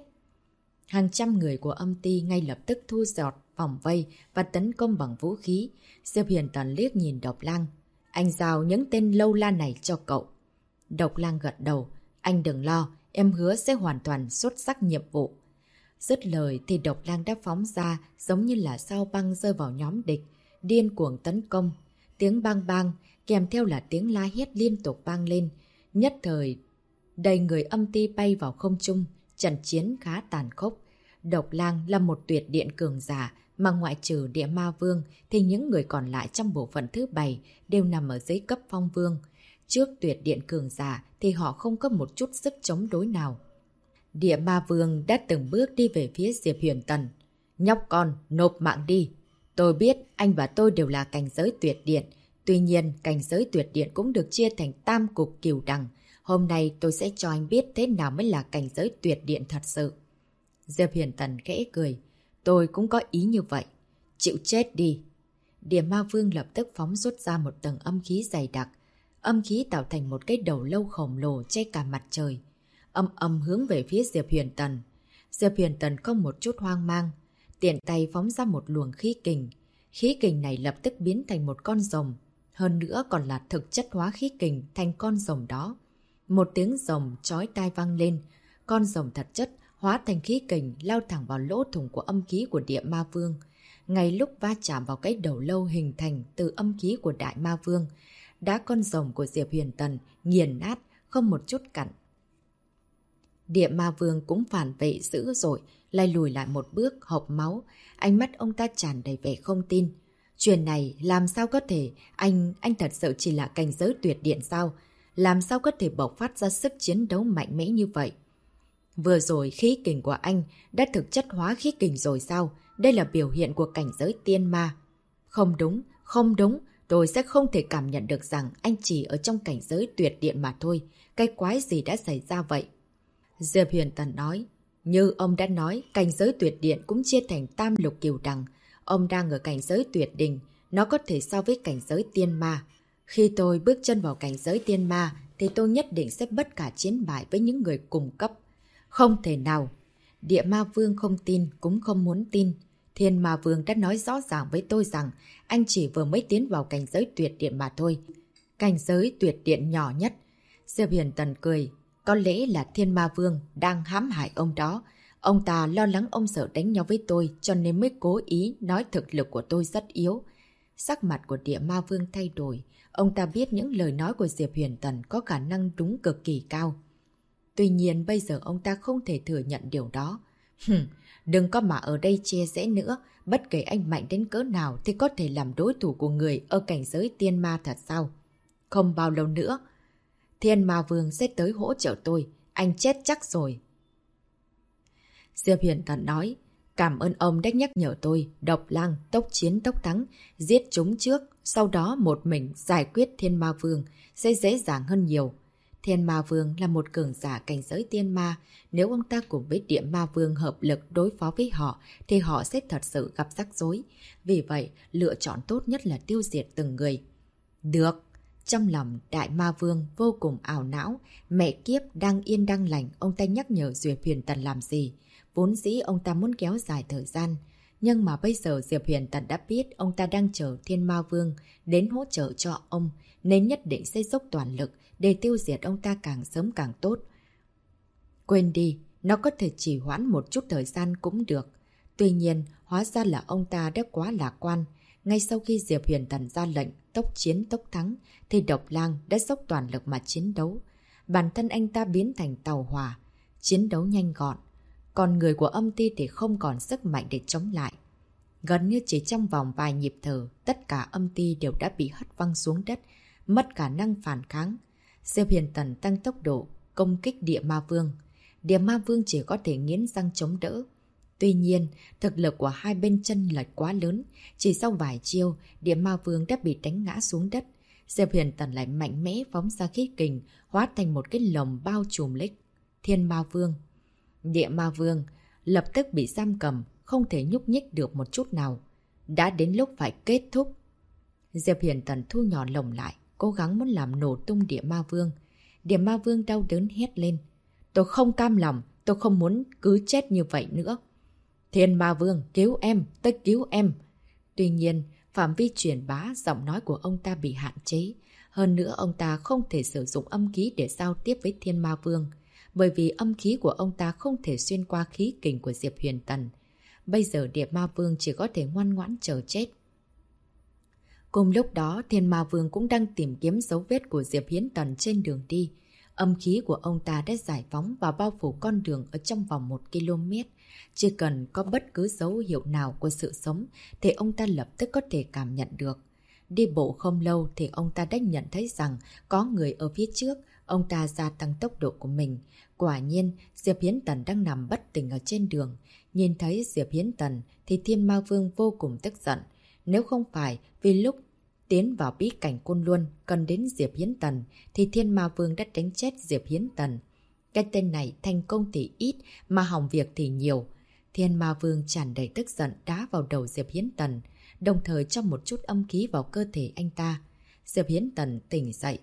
Hàng trăm người của âm ty ngay lập tức thu dọt vòng vây và tấn công bằng vũ khí. Diệp Huyền Tần liếc nhìn Độc Lang. Anh giao những tên lâu la này cho cậu. Độc Lang gật đầu. Anh đừng lo, em hứa sẽ hoàn toàn xuất sắc nhiệm vụ. Dứt lời thì Độc Lang đã phóng ra giống như là sao băng rơi vào nhóm địch. Điên cuồng tấn công. Tiếng bang bang kèm theo là tiếng la hét liên tục vang lên. Nhất thời, đầy người âm ty bay vào không trung. Trận chiến khá tàn khốc. Độc Lang là một tuyệt điện cường giả, mà ngoại trừ Địa Ma Vương thì những người còn lại trong bộ phận thứ 7 đều nằm ở dưới cấp phong vương. Trước tuyệt điện cường giả thì họ không có một chút sức chống đối nào. Địa Ma Vương đã từng bước đi về phía Diệp Huyền Tần. Nhóc con, nộp mạng đi. Tôi biết anh và tôi đều là cảnh giới tuyệt điện. Tuy nhiên, cảnh giới tuyệt điện cũng được chia thành tam cục cửu đẳng. Hôm nay tôi sẽ cho anh biết thế nào mới là cảnh giới tuyệt điện thật sự. Diệp Huyền Tần khẽ cười. Tôi cũng có ý như vậy. Chịu chết đi. Địa Ma Vương lập tức phóng xuất ra một tầng âm khí dày đặc. âm khí tạo thành một cái đầu lâu khổng lồ che cả mặt trời. Âm hướng về phía Diệp Huyền Tần. Diệp Huyền Tần không một chút hoang mang, tiện tay phóng ra một luồng khí kình. Khí kình này lập tức biến thành một con rồng, hơn nữa còn là thực chất hóa khí kình thành con rồng đó. Một tiếng rồng chói tai vang lên, con rồng thật chất hóa thành khí kình lao thẳng vào lỗ thủng của âm khí của Địa Ma Vương. Ngay lúc va chạm vào cái đầu lâu hình thành từ âm khí của Đại Ma Vương, đã con rồng của Diệp Huyền Tần nghiền nát, không một chút cặn. Địa Ma Vương cũng phản vệ dữ dội, lại lùi lại một bước, hộc máu. Ánh mắt ông ta tràn đầy vẻ không tin. Chuyện này làm sao có thể? Anh thật sự chỉ là cảnh giới tuyệt điện sao? Làm sao có thể bộc phát ra sức chiến đấu mạnh mẽ như vậy? Vừa rồi khí kình của anh đã thực chất hóa khí kình rồi sao? Đây là biểu hiện của cảnh giới tiên ma. Không đúng, không đúng. Tôi sẽ không thể cảm nhận được rằng anh chỉ ở trong cảnh giới tuyệt điện mà thôi. Cái quái gì đã xảy ra vậy? Diệp Huyền Tần nói. Như ông đã nói, cảnh giới tuyệt điện cũng chia thành tam lục cửu đẳng. Ông đang ở cảnh giới tuyệt đỉnh, nó có thể so với cảnh giới tiên ma. Khi tôi bước chân vào cảnh giới tiên ma, thì tôi nhất định sẽ bất khả chiến bại với những người cùng cấp. Không thể nào. Địa Ma Vương không tin, cũng không muốn tin. Thiên Ma Vương đã nói rõ ràng với tôi rằng anh chỉ vừa mới tiến vào cảnh giới tuyệt điện mà thôi. Cảnh giới tuyệt điện nhỏ nhất. Diệp Huyền Tần cười. Có lẽ là Thiên Ma Vương đang hãm hại ông đó. Ông ta lo lắng ông sợ đánh nhau với tôi cho nên mới cố ý nói thực lực của tôi rất yếu. Sắc mặt của Địa Ma Vương thay đổi. Ông ta biết những lời nói của Diệp Huyền Tần có khả năng đúng cực kỳ cao. Tuy nhiên bây giờ ông ta không thể thừa nhận điều đó. Đừng có mà ở đây chia rẽ nữa. Bất kể anh mạnh đến cỡ nào thì có thể làm đối thủ của người ở cảnh giới tiên ma thật sao? Không bao lâu nữa, Thiên Ma Vương sẽ tới hỗ trợ tôi. Anh chết chắc rồi. Diệp Huyền Tần nói. Cảm ơn ông đã nhắc nhở tôi. Độc lang, tốc chiến tốc thắng. Giết chúng trước. Sau đó một mình giải quyết Thiên Ma Vương sẽ dễ dàng hơn nhiều. Thiên Ma Vương là một cường giả cảnh giới tiên ma. Nếu ông ta cùng với Địa Ma Vương hợp lực đối phó với họ thì họ sẽ thật sự gặp rắc rối. Vì vậy, lựa chọn tốt nhất là tiêu diệt từng người. Được. Trong lòng Đại Ma Vương vô cùng ảo não. Mẹ kiếp đang yên đang lành, ông ta nhắc nhở Diệp Huyền Tần làm gì? Vốn dĩ ông ta muốn kéo dài thời gian. Nhưng mà bây giờ Diệp Huyền Tần đã biết ông ta đang chờ Thiên Ma Vương đến hỗ trợ cho ông, nên nhất định sẽ dốc toàn lực để tiêu diệt ông ta càng sớm càng tốt. Quên đi, nó có thể trì hoãn một chút thời gian cũng được. Tuy nhiên, hóa ra là ông ta đã quá lạc quan. Ngay sau khi Diệp Huyền Tần ra lệnh tốc chiến tốc thắng, thì Độc Lang đã dốc toàn lực mà chiến đấu. Bản thân anh ta biến thành tàu hỏa, chiến đấu nhanh gọn. Còn người của âm ti thì không còn sức mạnh để chống lại. Gần như chỉ trong vòng vài nhịp thở, tất cả âm ti đều đã bị hất văng xuống đất, mất khả năng phản kháng. Diệp Huyền Tần tăng tốc độ, công kích Địa Ma Vương. Địa Ma Vương chỉ có thể nghiến răng chống đỡ. Tuy nhiên, thực lực của hai bên chân lệch quá lớn. Chỉ sau vài chiêu, Địa Ma Vương đã bị đánh ngã xuống đất. Diệp Huyền Tần lại mạnh mẽ phóng ra khí kình, hóa thành một cái lồng bao trùm lấy Thiên Ma Vương. Địa Ma Vương lập tức bị giam cầm, không thể nhúc nhích được một chút nào. Đã đến lúc phải kết thúc. Diệp Huyền Tần thu nhỏ lồng lại, cố gắng muốn làm nổ tung Địa Ma Vương. Địa Ma Vương đau đớn hét lên. Tôi không cam lòng, tôi không muốn cứ chết như vậy nữa. Thiên Ma Vương, cứu em, tôi cứu em. Tuy nhiên, phạm vi truyền bá giọng nói của ông ta bị hạn chế. Hơn nữa ông ta không thể sử dụng âm khí để giao tiếp với Thiên Ma Vương. Bởi vì âm khí của ông ta không thể xuyên qua khí kình của Diệp Huyền Tần. Bây giờ Địa Ma Vương chỉ có thể ngoan ngoãn chờ chết. Cùng lúc đó, Thiên Ma Vương cũng đang tìm kiếm dấu vết của Diệp Hiến Tần trên đường đi. Âm khí của ông ta đã giải phóng và bao phủ con đường ở trong vòng 1 km. Chỉ cần có bất cứ dấu hiệu nào của sự sống thì ông ta lập tức có thể cảm nhận được. Đi bộ không lâu thì ông ta đã nhận thấy rằng có người ở phía trước. Ông ta gia tăng tốc độ của mình. Quả nhiên, Diệp Hiến Tần đang nằm bất tỉnh ở trên đường. Nhìn thấy Diệp Hiến Tần thì Thiên Ma Vương vô cùng tức giận. Nếu không phải vì lúc tiến vào bí cảnh Côn Luân cần đến Diệp Hiến Tần thì Thiên Ma Vương đã đánh chết Diệp Hiến Tần. Cái tên này thành công thì ít mà hỏng việc thì nhiều. Thiên Ma Vương tràn đầy tức giận đá vào đầu Diệp Hiến Tần, đồng thời cho một chút âm khí vào cơ thể anh ta. Diệp Hiến Tần tỉnh dậy.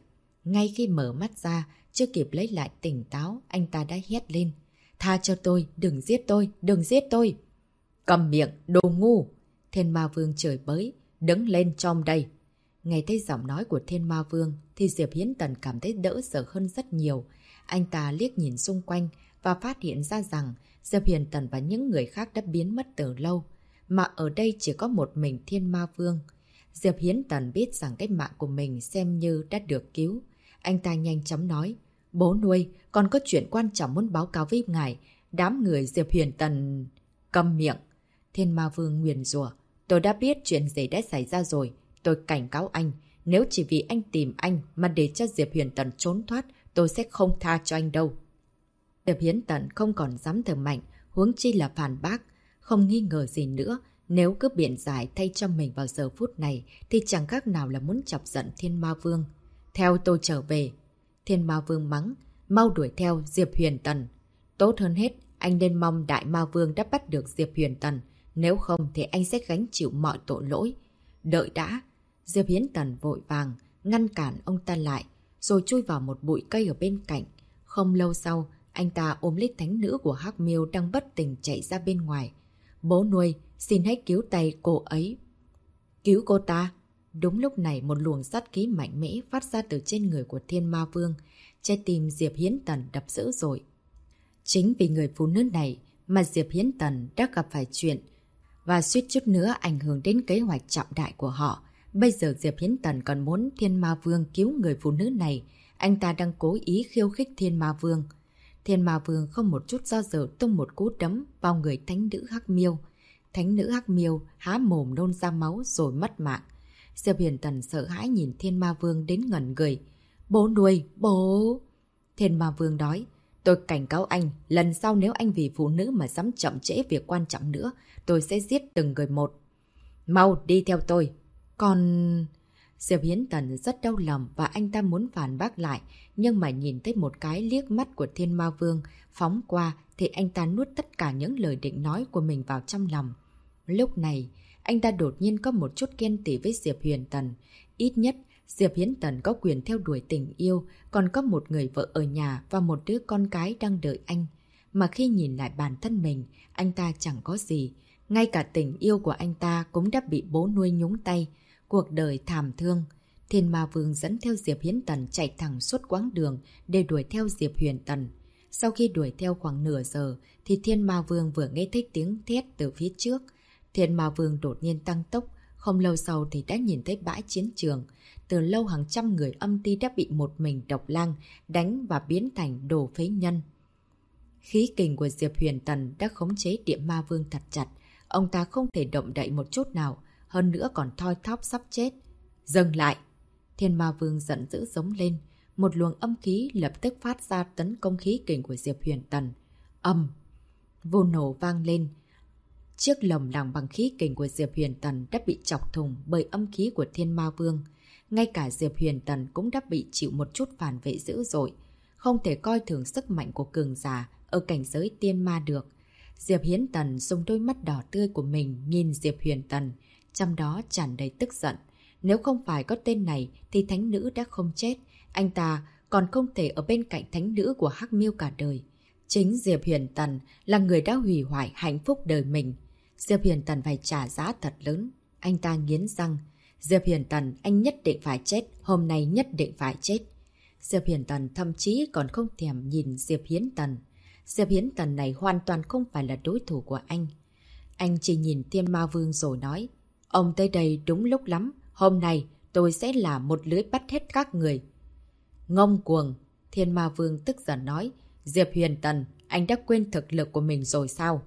Ngay khi mở mắt ra, chưa kịp lấy lại tỉnh táo, anh ta đã hét lên. Tha cho tôi, đừng giết tôi, đừng giết tôi. Cầm miệng, đồ ngu! Thiên Ma Vương chửi bới, đứng lên trong đây. Nghe thấy giọng nói của Thiên Ma Vương thì Diệp Hiến Tần cảm thấy đỡ sợ hơn rất nhiều. Anh ta liếc nhìn xung quanh và phát hiện ra rằng Diệp Hiến Tần và những người khác đã biến mất từ lâu. Mà ở đây chỉ có một mình Thiên Ma Vương. Diệp Hiến Tần biết rằng cái mạng của mình xem như đã được cứu. Anh ta nhanh chóng nói, bố nuôi, còn có chuyện quan trọng muốn báo cáo với ngài. Đám người Diệp Hiến Tần... Câm miệng! Thiên Ma Vương nguyền rủa, tôi đã biết chuyện gì đã xảy ra rồi. Tôi cảnh cáo anh, nếu chỉ vì anh tìm anh mà để cho Diệp Huyền Tần trốn thoát, tôi sẽ không tha cho anh đâu. Diệp Hiến Tần không còn dám thở mạnh, huống chi là phản bác. Không nghi ngờ gì nữa, nếu cứ biện giải thay cho mình vào giờ phút này thì chẳng khác nào là muốn chọc giận Thiên Ma Vương. Theo tôi trở về. Thiên Ma Vương mắng, mau đuổi theo Diệp Huyền Tần. Tốt hơn hết, anh nên mong Đại Ma Vương đã bắt được Diệp Huyền Tần. Nếu không thì anh sẽ gánh chịu mọi tội lỗi. Đợi đã. Diệp Hiến Tần vội vàng ngăn cản ông ta lại, rồi chui vào một bụi cây ở bên cạnh. Không lâu sau, anh ta ôm lấy thánh nữ của Hắc Miêu đang bất tỉnh chạy ra bên ngoài. Bố nuôi, xin hãy cứu tay cô ấy. Cứu cô ta? Đúng lúc này một luồng sát khí mạnh mẽ phát ra từ trên người của Thiên Ma Vương. Trái tim Diệp Hiến Tần đập dữ dội. Chính vì người phụ nữ này mà Diệp Hiến Tần đã gặp phải chuyện và suýt chút nữa ảnh hưởng đến kế hoạch trọng đại của họ. Bây giờ Diệp Hiến Tần còn muốn Thiên Ma Vương cứu người phụ nữ này. Anh ta đang cố ý khiêu khích Thiên Ma Vương. Thiên Ma Vương không một chút do dự tung một cú đấm vào người thánh nữ Hắc Miêu. Thánh nữ Hắc Miêu há mồm nôn ra máu rồi mất mạng. Diệp Hiến Tần sợ hãi nhìn Thiên Ma Vương đến ngẩn người. Bố nuôi, bố! Thiên Ma Vương nói, tôi cảnh cáo anh, lần sau nếu anh vì phụ nữ mà dám chậm trễ việc quan trọng nữa, tôi sẽ giết từng người một. Mau đi theo tôi. Còn... Diệp Hiến Tần rất đau lòng và anh ta muốn phản bác lại, nhưng mà nhìn thấy một cái liếc mắt của Thiên Ma Vương phóng qua thì anh ta nuốt tất cả những lời định nói của mình vào trong lòng. Lúc này, anh ta đột nhiên có một chút ghen tị với Diệp Huyền Tần. Ít nhất, Diệp Hiến Tần có quyền theo đuổi tình yêu, còn có một người vợ ở nhà và một đứa con cái đang đợi anh. Mà khi nhìn lại bản thân mình, anh ta chẳng có gì. Ngay cả tình yêu của anh ta cũng đã bị bố nuôi nhúng tay. Cuộc đời thảm thương. Thiên Ma Vương dẫn theo Diệp Hiến Tần chạy thẳng suốt quãng đường để đuổi theo Diệp Huyền Tần. Sau khi đuổi theo khoảng nửa giờ thì Thiên Ma Vương vừa nghe thấy tiếng thét từ phía trước. Thiên Ma Vương đột nhiên tăng tốc. Không lâu sau thì đã nhìn thấy bãi chiến trường. Từ lâu hàng trăm người âm ti đã bị một mình Độc Lang đánh và biến thành đồ phế nhân. Khí kình của Diệp Huyền Tần đã khống chế Địa Ma Vương thật chặt. Ông ta không thể động đậy một chút nào, hơn nữa còn thoi thóp sắp chết. Dừng lại! Thiên Ma Vương giận dữ giống lên. Một luồng âm khí lập tức phát ra tấn công khí kình của Diệp Huyền Tần. Âm! Vô nổ vang lên. Chiếc lồng làm bằng khí kình của Diệp Huyền Tần đã bị chọc thủng bởi âm khí của Thiên Ma Vương. Ngay cả Diệp Huyền Tần cũng đã bị chịu một chút phản vệ dữ dội. Không thể coi thường sức mạnh của cường giả ở cảnh giới tiên ma được. Diệp Hiến Tần dùng đôi mắt đỏ tươi của mình nhìn Diệp Huyền Tần, trong đó tràn đầy tức giận. Nếu không phải có tên này thì thánh nữ đã không chết. Anh ta còn không thể ở bên cạnh thánh nữ của Hắc Miêu cả đời. Chính Diệp Huyền Tần là người đã hủy hoại hạnh phúc đời mình. Diệp Huyền Tần phải trả giá thật lớn. Anh ta nghiến răng. Diệp Huyền Tần, anh nhất định phải chết. Hôm nay nhất định phải chết. Diệp Huyền Tần thậm chí còn không thèm nhìn Diệp Hiến Tần. Diệp Hiến Tần này hoàn toàn không phải là đối thủ của anh. Anh chỉ nhìn Thiên Ma Vương rồi nói, ông tới đây đúng lúc lắm. Hôm nay tôi sẽ là một lưới bắt hết các người. Ngông cuồng! Thiên Ma Vương tức giận nói, Diệp Huyền Tần, anh đã quên thực lực của mình rồi sao?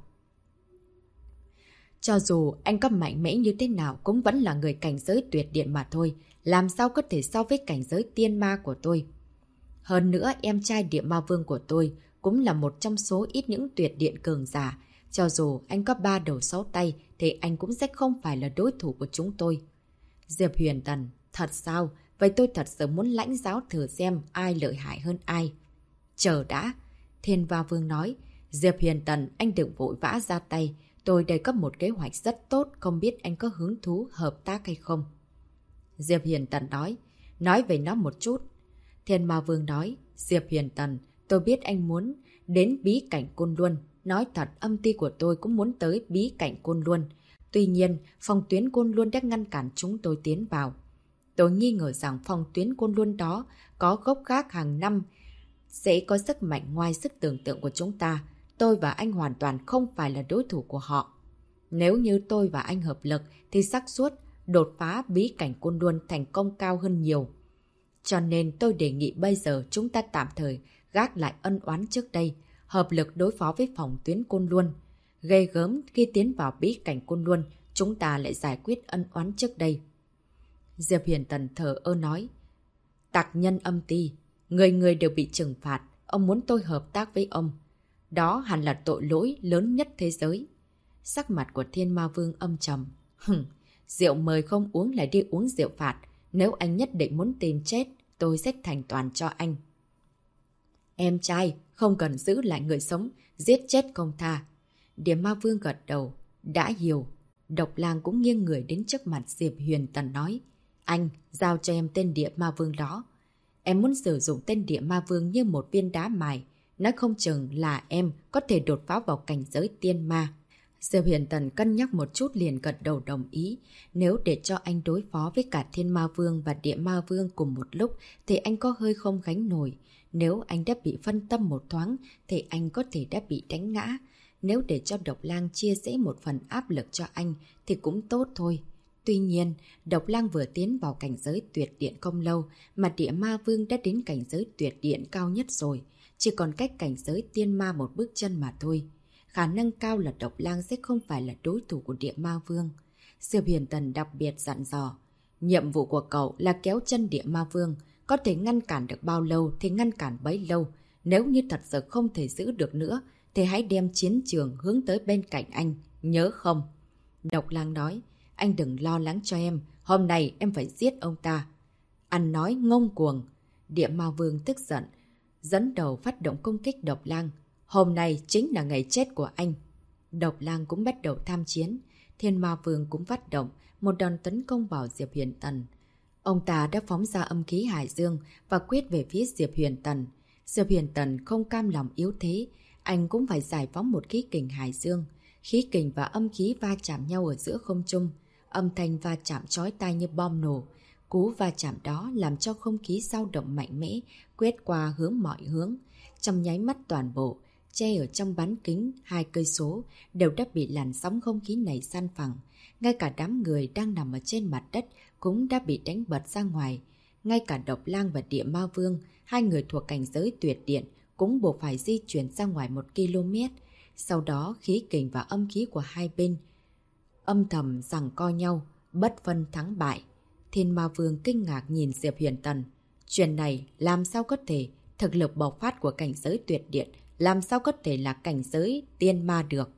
Cho dù anh có mạnh mẽ như thế nào cũng vẫn là người cảnh giới tuyệt điện mà thôi. Làm sao có thể so với cảnh giới tiên ma của tôi? Hơn nữa, em trai Địa Ma Vương của tôi cũng là một trong số ít những tuyệt điện cường giả. Cho dù anh có 3 đầu 6 tay thì anh cũng sẽ không phải là đối thủ của chúng tôi. Diệp Huyền Tần, thật sao? Vậy tôi thật sự muốn lãnh giáo thử xem ai lợi hại hơn ai. Chờ đã! Thiên Ma Vương nói, Diệp Huyền Tần, anh đừng vội vã ra tay. Tôi đây có một kế hoạch rất tốt, không biết anh có hứng thú hợp tác hay không? Diệp Huyền Tần nói về nó một chút. Thiên Ma Vương nói, Diệp Huyền Tần, tôi biết anh muốn đến bí cảnh Côn Luân. Nói thật, âm ty của tôi cũng muốn tới bí cảnh Côn Luân. Tuy nhiên, phòng tuyến Côn Luân đã ngăn cản chúng tôi tiến vào. Tôi nghi ngờ rằng phòng tuyến Côn Luân đó có gốc gác hàng năm sẽ có sức mạnh ngoài sức tưởng tượng của chúng ta. Tôi và anh hoàn toàn không phải là đối thủ của họ. Nếu như tôi và anh hợp lực thì xác suất đột phá bí cảnh Côn Luân thành công cao hơn nhiều. Cho nên tôi đề nghị bây giờ chúng ta tạm thời gác lại ân oán trước đây, hợp lực đối phó với phòng tuyến Côn Luân. Ghê gớm khi tiến vào bí cảnh Côn Luân, chúng ta lại giải quyết ân oán trước đây. Diệp Huyền Tần thờ ơ nói, tặc nhân âm ty, người người đều bị trừng phạt, ông muốn tôi hợp tác với ông. Đó hẳn là tội lỗi lớn nhất thế giới. Sắc mặt của Thiên Ma Vương âm trầm. Rượu mời không uống lại đi uống rượu phạt. Nếu anh nhất định muốn tìm chết, tôi sẽ thành toàn cho anh. Em trai, không cần giữ lại người sống, giết chết không tha. Địa Ma Vương gật đầu, đã hiểu. Độc Lang cũng nghiêng người đến trước mặt Diệp Huyền Tần nói, anh, giao cho em tên Địa Ma Vương đó. Em muốn sử dụng tên Địa Ma Vương như một viên đá mài, nói không chừng là em có thể đột phá vào cảnh giới tiên ma. Diệp Huyền Tần cân nhắc một chút liền gật đầu đồng ý. Nếu để cho anh đối phó với cả Thiên Ma Vương và Địa Ma Vương cùng một lúc thì anh có hơi không gánh nổi. Nếu anh đã bị phân tâm một thoáng thì anh có thể đã bị đánh ngã. Nếu để cho Độc Lang chia sẻ một phần áp lực cho anh thì cũng tốt thôi. Tuy nhiên, Độc Lang vừa tiến vào cảnh giới tuyệt điện không lâu mà Địa Ma Vương đã đến cảnh giới tuyệt điện cao nhất rồi. Chỉ còn cách cảnh giới tiên ma một bước chân mà thôi. Khả năng cao là Độc Lang sẽ không phải là đối thủ của Địa Ma Vương. Diệp Huyền Tần đặc biệt dặn dò. Nhiệm vụ của cậu là kéo chân Địa Ma Vương. Có thể ngăn cản được bao lâu thì ngăn cản bấy lâu. Nếu như thật sự không thể giữ được nữa thì hãy đem chiến trường hướng tới bên cạnh anh. Nhớ không? Độc Lang nói. Anh đừng lo lắng cho em. Hôm nay em phải giết ông ta. Ăn nói ngông cuồng. Địa Ma Vương tức giận, dẫn đầu phát động công kích Độc Lang. Hôm nay chính là ngày chết của anh. Độc Lang cũng bắt đầu tham chiến. Thiên Ma Vương cũng phát động một đòn tấn công vào Diệp Huyền Tần. Ông ta đã phóng ra âm khí hải dương và quyết về phía Diệp Huyền Tần. Diệp Huyền Tần không cam lòng yếu thế. Anh cũng phải giải phóng một khí kình hải dương. Khí kình và âm khí va chạm nhau ở giữa không trung. Âm thanh va chạm chói tai như bom nổ. Cú va chạm đó làm cho không khí dao động mạnh mẽ, quét qua hướng mọi hướng. Trong nháy mắt toàn bộ, che ở trong bán kính 2 cây số đều đã bị làn sóng không khí này san phẳng. Ngay cả đám người đang nằm ở trên mặt đất cũng đã bị đánh bật ra ngoài. Ngay cả Độc Lang và Địa Ma Vương, hai người thuộc cảnh giới tuyệt điện, cũng buộc phải di chuyển ra ngoài 1 km. Sau đó khí kình và âm khí của hai bên âm thầm giằng co nhau, bất phân thắng bại. Thiên Ma Vương kinh ngạc nhìn Diệp Huyền Tần. Chuyện này làm sao có thể? Thực lực bộc phát của cảnh giới tuyệt điện làm sao có thể là cảnh giới tiên ma được?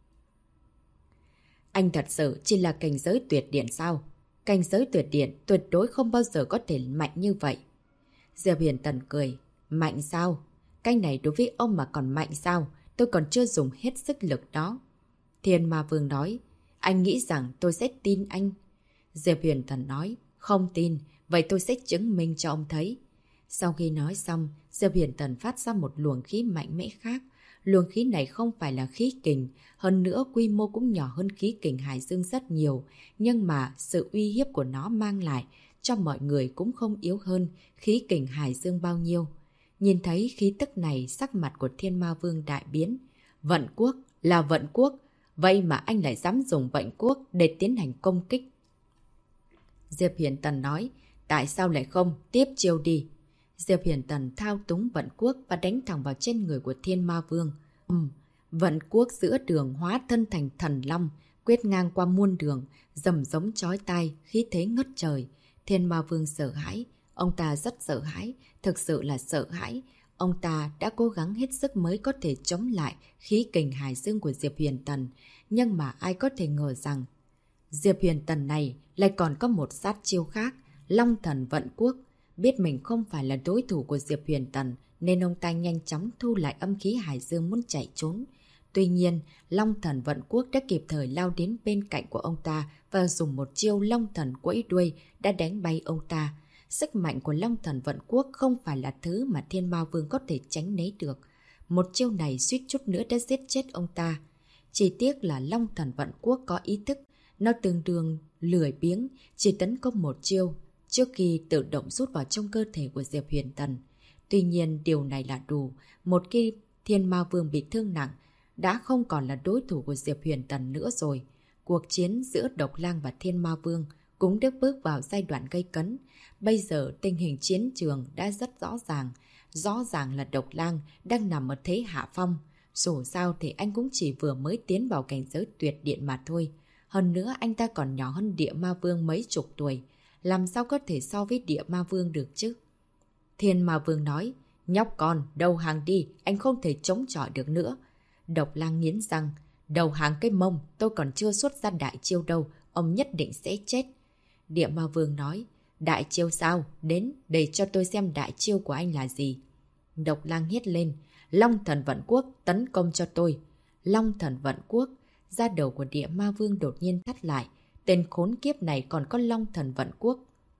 Anh thật sự chỉ là cảnh giới tuyệt điện sao? Cảnh giới tuyệt điện tuyệt đối không bao giờ có thể mạnh như vậy. Diệp Huyền Tần cười. Mạnh sao? Cái này đối với ông mà còn mạnh sao? Tôi còn chưa dùng hết sức lực đó. Thiên Ma Vương nói. Anh nghĩ rằng tôi sẽ tin anh? Diệp Huyền Tần nói. Không tin. Vậy tôi sẽ chứng minh cho ông thấy. Sau khi nói xong, Diệp Huyền Tần phát ra một luồng khí mạnh mẽ khác. Luồng khí này không phải là khí kình, hơn nữa quy mô cũng nhỏ hơn khí kình hải dương rất nhiều. Nhưng mà sự uy hiếp của nó mang lại cho mọi người cũng không yếu hơn khí kình hải dương bao nhiêu. Nhìn thấy khí tức này, sắc mặt của Thiên Ma Vương đại biến. Vận quốc là vận quốc, vậy mà anh lại dám dùng vận quốc để tiến hành công kích. Diệp Huyền Tần nói, tại sao lại không? Tiếp chiêu đi. Diệp Huyền Tần thao túng vận quốc và đánh thẳng vào trên người của Thiên Ma Vương. Vận quốc giữa đường hóa thân thành thần long, quét ngang qua muôn đường, rầm giống chói tai, khí thế ngất trời. Thiên Ma Vương sợ hãi, ông ta rất sợ hãi, thực sự là sợ hãi. Ông ta đã cố gắng hết sức mới có thể chống lại khí kình hải dương của Diệp Huyền Tần, nhưng mà ai có thể ngờ rằng Diệp Huyền Tần này lại còn có một sát chiêu khác, Long Thần Vận Quốc. Biết mình không phải là đối thủ của Diệp Huyền Tần nên ông ta nhanh chóng thu lại âm khí hải dương muốn chạy trốn. Tuy nhiên, Long Thần Vận Quốc đã kịp thời lao đến bên cạnh của ông ta và dùng một chiêu Long Thần quẫy đuôi đã đánh bay ông ta. sức mạnh của Long Thần Vận Quốc không phải là thứ mà Thiên Ma Vương có thể tránh né được. Một chiêu này suýt chút nữa đã giết chết ông ta. Chỉ tiếc là Long Thần Vận Quốc có ý thức, nó tương đương lười biếng, chỉ tấn công một chiêu, trước khi tự động rút vào trong cơ thể của Diệp Huyền Tần. Tuy nhiên điều này là đủ, một khi Thiên Ma Vương bị thương nặng, đã không còn là đối thủ của Diệp Huyền Tần nữa rồi. Cuộc chiến giữa Độc Lang và Thiên Ma Vương cũng đã bước vào giai đoạn gây cấn. Bây giờ tình hình chiến trường đã rất rõ ràng là Độc Lang đang nằm ở thế hạ phong. Dù sao thì anh cũng chỉ vừa mới tiến vào cảnh giới tuyệt điện mà thôi. Hơn nữa anh ta còn nhỏ hơn Địa Ma Vương mấy chục tuổi. Làm sao có thể so với Địa Ma Vương được chứ? Thiên Ma Vương nói, nhóc con, đầu hàng đi, anh không thể chống chọi được nữa. Độc Lang nghiến răng, đầu hàng cái mông, tôi còn chưa xuất ra đại chiêu đâu, ông nhất định sẽ chết. Địa Ma Vương nói, đại chiêu sao? Đến, để cho tôi xem đại chiêu của anh là gì. Độc Lang hét lên, Long Thần Vận Quốc tấn công cho tôi. Long Thần Vận Quốc, da đầu của Địa Ma Vương đột nhiên thắt lại. Tên khốn kiếp này còn có Long Thần Vận Quốc.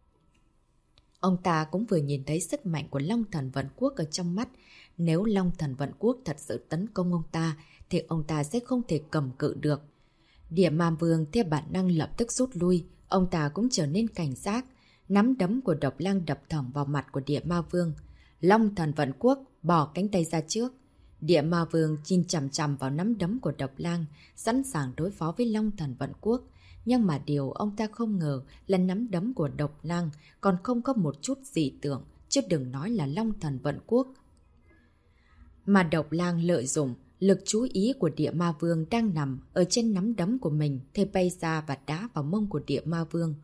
Ông ta cũng vừa nhìn thấy sức mạnh của Long Thần Vận Quốc ở trong mắt. Nếu Long Thần Vận Quốc thật sự tấn công ông ta, thì ông ta sẽ không thể cầm cự được. Địa Ma Vương theo bản năng lập tức rút lui. Ông ta cũng trở nên cảnh giác. Nắm đấm của Độc Lang đập thẳng vào mặt của Địa Ma Vương. Long Thần Vận Quốc bỏ cánh tay ra trước. Địa Ma Vương nhìn chằm chằm vào nắm đấm của Độc Lang, sẵn sàng đối phó với Long Thần Vận Quốc. Nhưng mà điều ông ta không ngờ là nắm đấm của Độc Lang còn không có một chút dị tưởng, chứ đừng nói là Long Thần Vận Quốc. Mà Độc Lang lợi dụng lực chú ý của Địa Ma Vương đang nằm ở trên nắm đấm của mình, thì bay ra và đá vào mông của Địa Ma Vương.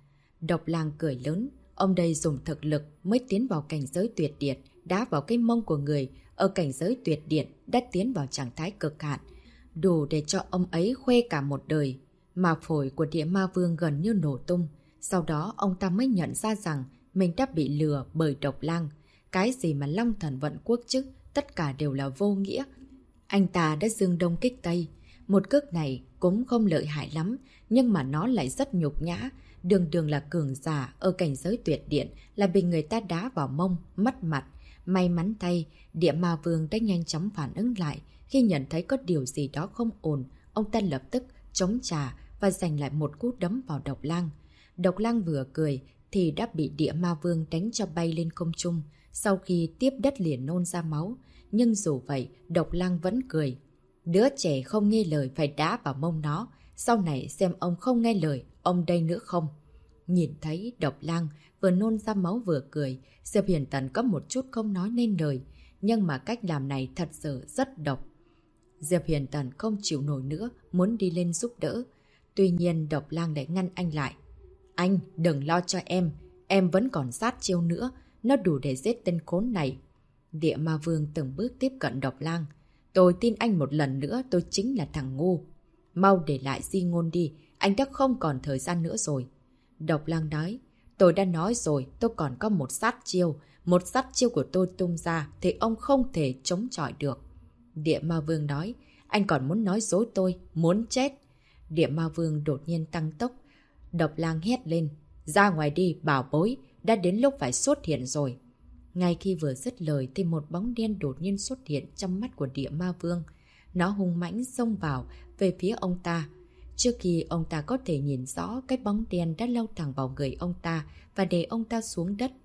Độc Lang cười lớn, ông đây dùng thực lực mới tiến vào cảnh giới tuyệt điện, đá vào cái mông của người ở cảnh giới tuyệt điện đã tiến vào trạng thái cực hạn, đủ để cho ông ấy khoe cả một đời. Mà phổi của Địa Ma Vương gần như nổ tung. Sau đó ông ta mới nhận ra rằng mình đã bị lừa bởi Độc Lang. Cái gì mà Long Thần Vận Quốc chứ, tất cả đều là vô nghĩa. Anh ta đã dương đông kích tây. Một cước này cũng không lợi hại lắm, nhưng mà nó lại rất nhục nhã. Đường đường là cường giả ở cảnh giới tuyệt điện, là bị người ta đá vào mông, mất mặt. May mắn thay, Địa Ma Vương đã nhanh chóng phản ứng lại. Khi nhận thấy có điều gì đó không ổn, ông ta lập tức chống trả và giành lại một cú đấm vào Độc Lang. Độc Lang vừa cười thì đã bị Địa Ma Vương đánh cho bay lên không trung, sau khi tiếp đất liền nôn ra máu. Nhưng dù vậy, Độc Lang vẫn cười. Đứa trẻ không nghe lời phải đá vào mông nó, sau này xem ông không nghe lời, ông đây nữa không. Nhìn thấy Độc Lang vừa nôn ra máu vừa cười, Diệp Huyền Tần có một chút không nói nên lời, nhưng mà cách làm này thật sự rất độc. Diệp Huyền Tần không chịu nổi nữa, muốn đi lên giúp đỡ. Tuy nhiên Độc Lang lại ngăn anh lại. Anh đừng lo cho em vẫn còn sát chiêu nữa, nó đủ để giết tên khốn này. Địa Ma Vương từng bước tiếp cận Độc Lang. Tôi tin anh một lần nữa, tôi chính là thằng ngu. Mau để lại di ngôn đi, anh đã không còn thời gian nữa rồi. Độc Lang nói, tôi đã nói rồi, tôi còn có một sát chiêu. Một sát chiêu của tôi tung ra thì ông không thể chống chọi được. Địa Ma Vương nói, anh còn muốn nói dối tôi, muốn chết. Địa Ma Vương đột nhiên tăng tốc. Độc Lang hét lên, ra ngoài đi, bảo bối, đã đến lúc phải xuất hiện rồi. Ngay khi vừa dứt lời thì một bóng đen đột nhiên xuất hiện trong mắt của Địa Ma Vương. Nó hung mãnh xông vào về phía ông ta. Trước khi ông ta có thể nhìn rõ, cái bóng đen đã lao thẳng vào người ông ta và đè ông ta xuống đất.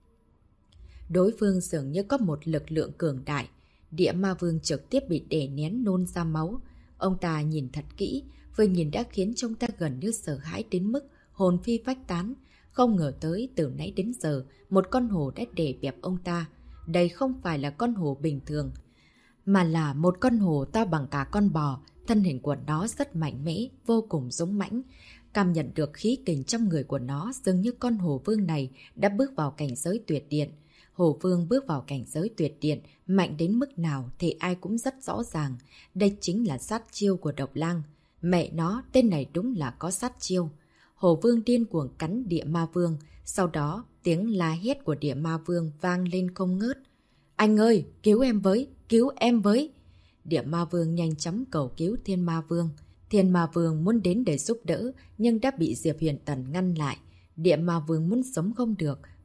Đối phương dường như có một lực lượng cường đại. Địa Ma Vương trực tiếp bị đè nén nôn ra máu. Ông ta nhìn thật kỹ, vừa nhìn đã khiến ông ta gần như sợ hãi đến mức hồn phi phách tán. Không ngờ tới từ nãy đến giờ, một con hổ đã đè bẹp ông ta. Đây không phải là con hổ bình thường, mà là một con hổ to bằng cả con bò. Thân hình của nó rất mạnh mẽ, vô cùng dũng mãnh. Cảm nhận được khí kình trong người của nó, dường như con hổ vương này đã bước vào cảnh giới tuyệt điện. Hổ vương bước vào cảnh giới tuyệt điện, mạnh đến mức nào thì ai cũng rất rõ ràng. Đây chính là sát chiêu của Độc Lang. Mẹ nó, tên này đúng là có sát chiêu. Hổ vương điên cuồng cắn Địa Ma Vương, sau đó tiếng la hét của Địa Ma Vương vang lên không ngớt. Anh ơi, cứu em với, cứu em với. Địa Ma Vương nhanh chóng cầu cứu Thiên Ma Vương. Thiên Ma Vương muốn đến để giúp đỡ, nhưng đã bị Diệp Huyền Tần ngăn lại. Địa Ma Vương muốn sống không được,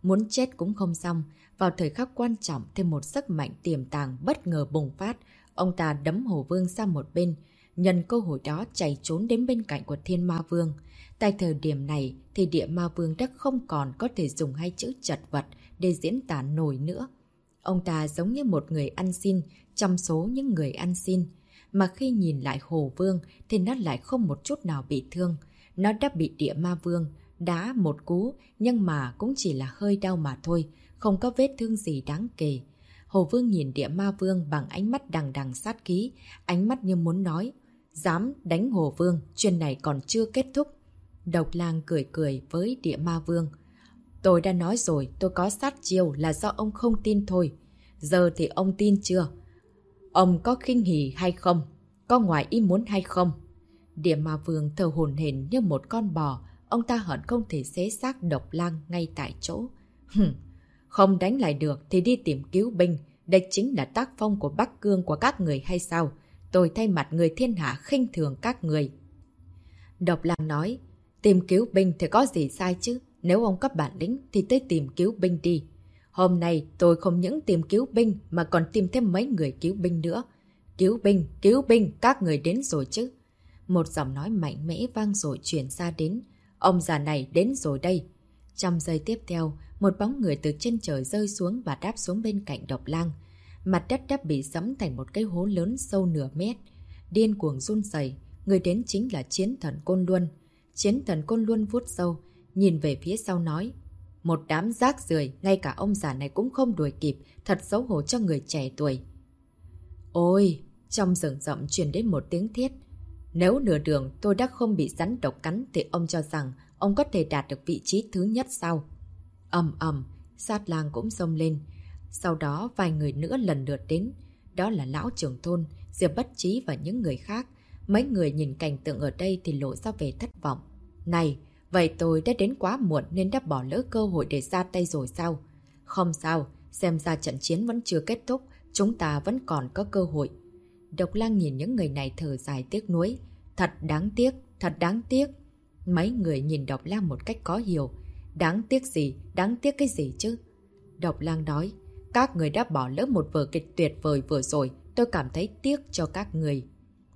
muốn chết cũng không xong. Vào thời khắc quan trọng, thêm một sức mạnh tiềm tàng bất ngờ bùng phát. Ông ta đấm Hồ Vương sang một bên, nhân cơ hội đó chạy trốn đến bên cạnh của Thiên Ma Vương. Tại thời điểm này thì Địa Ma Vương đã không còn có thể dùng hai chữ chật vật để diễn tả nổi nữa. Ông ta giống như một người ăn xin trong số những người ăn xin. Mà khi nhìn lại Hồ Vương thì nó lại không một chút nào bị thương. Nó đã bị Địa Ma Vương đá một cú, nhưng mà cũng chỉ là hơi đau mà thôi, không có vết thương gì đáng kể. Hồ Vương nhìn Địa Ma Vương bằng ánh mắt đằng đằng sát khí, ánh mắt như muốn nói, dám đánh Hồ Vương, chuyện này còn chưa kết thúc. Độc Lang cười cười với Địa Ma Vương. Tôi đã nói rồi, tôi có sát chiêu là do ông không tin thôi. Giờ thì ông tin chưa? Ông có khinh hỉ hay không? Có ngoài ý muốn hay không? Địa Ma Vương thở hổn hển như một con bò, ông ta hận không thể xé xác Độc Lang ngay tại chỗ. Không đánh lại được thì đi tìm cứu binh, đây chính là tác phong của Bắc Cương của các người hay sao? Tôi thay mặt người thiên hạ khinh thường các người. Độc Lang nói, tìm cứu binh thì có gì sai chứ? Nếu ông có bản lĩnh thì tới tìm cứu binh đi. Hôm nay tôi không những tìm cứu binh mà còn tìm thêm mấy người cứu binh nữa. Cứu binh, các người đến rồi chứ. Một giọng nói mạnh mẽ vang dội truyền ra đến. Ông già này đến rồi đây. Trong giây tiếp theo, một bóng người từ trên trời rơi xuống và đáp xuống bên cạnh Độc Lang. Mặt đất đã bị giẫm thành một cái hố lớn sâu nửa mét. Điên cuồng run rẩy, người đến chính là Chiến Thần Côn Luân. Chiến Thần Côn Luân vuốt râu, nhìn về phía sau nói. Một đám rác rưởi, ngay cả ông già này cũng không đuổi kịp, thật xấu hổ cho người trẻ tuổi. Ôi, trong rừng rậm truyền đến một tiếng thiết. Nếu nửa đường tôi đã không bị rắn độc cắn thì ông cho rằng ông có thể đạt được vị trí thứ nhất sao? Sát lang cũng xông lên. Sau đó vài người nữa lần lượt đến. Đó là lão trưởng thôn, Diệp Bất Trí và những người khác. Mấy người nhìn cảnh tượng ở đây thì lộ ra vẻ thất vọng. Này, vậy tôi đã đến quá muộn nên đã bỏ lỡ cơ hội để ra tay rồi sao? Không sao, xem ra trận chiến vẫn chưa kết thúc, chúng ta vẫn còn có cơ hội. Độc Lang nhìn những người này thở dài tiếc nuối. Thật đáng tiếc, thật đáng tiếc. Mấy người nhìn Độc Lang một cách có hiểu. Đáng tiếc gì, đáng tiếc cái gì chứ? Độc Lang nói, các người đã bỏ lỡ một vở kịch tuyệt vời vừa rồi, tôi cảm thấy tiếc cho các người.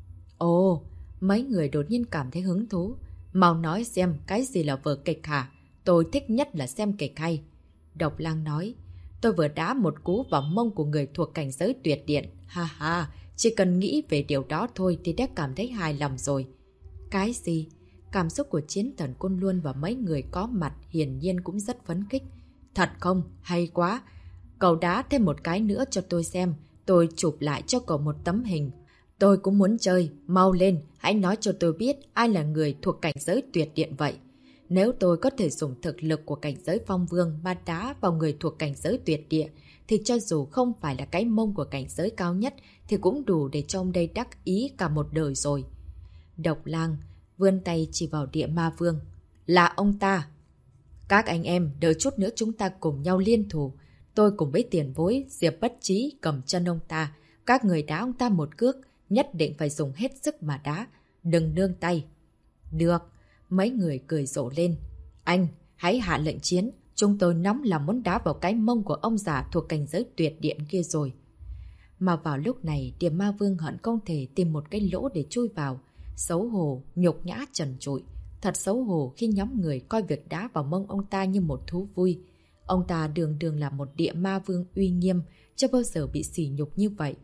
Ồ, mấy người đột nhiên cảm thấy hứng thú. Mau nói xem cái gì là vở kịch hả? Tôi thích nhất là xem kịch hay. Độc Lang nói, tôi vừa đá một cú vào mông của người thuộc cảnh giới tuyệt điện. Ha ha, chỉ cần nghĩ về điều đó thôi thì đã cảm thấy hài lòng rồi. Cái gì? Cảm xúc của Chiến Thần Côn Luân và mấy người có mặt hiển nhiên cũng rất phấn khích. Thật không? Hay quá. Cậu đá thêm một cái nữa cho tôi xem. Tôi chụp lại cho cậu một tấm hình. Tôi cũng muốn chơi. Mau lên, hãy nói cho tôi biết ai là người thuộc cảnh giới tuyệt điện vậy. Nếu tôi có thể dùng thực lực của cảnh giới phong vương mà đá vào người thuộc cảnh giới tuyệt địa, thì cho dù không phải là cái mông của cảnh giới cao nhất, thì cũng đủ để trong đây đắc ý cả một đời rồi. Độc Lang vươn tay chỉ vào Địa Ma Vương. Là ông ta. Các anh em, đợi chút nữa chúng ta cùng nhau liên thủ. Tôi cùng với tiền bối, Diệp Bất Trí cầm chân ông ta. Các người đá ông ta một cước, nhất định phải dùng hết sức mà đá. Đừng nương tay. Được. Mấy người cười rộ lên. Anh, hãy hạ lệnh chiến. Chúng tôi nóng lòng muốn đá vào cái mông của ông già thuộc cảnh giới tuyệt điện kia rồi. Mà vào lúc này, Địa Ma Vương hận không thể tìm một cái lỗ để chui vào. Xấu hổ, nhục nhã trần trụi. Thật xấu hổ khi nhóm người coi việc đá vào mông ông ta như một thú vui. Ông ta đường đường là một Địa Ma Vương uy nghiêm, chưa bao giờ bị sỉ nhục như vậy.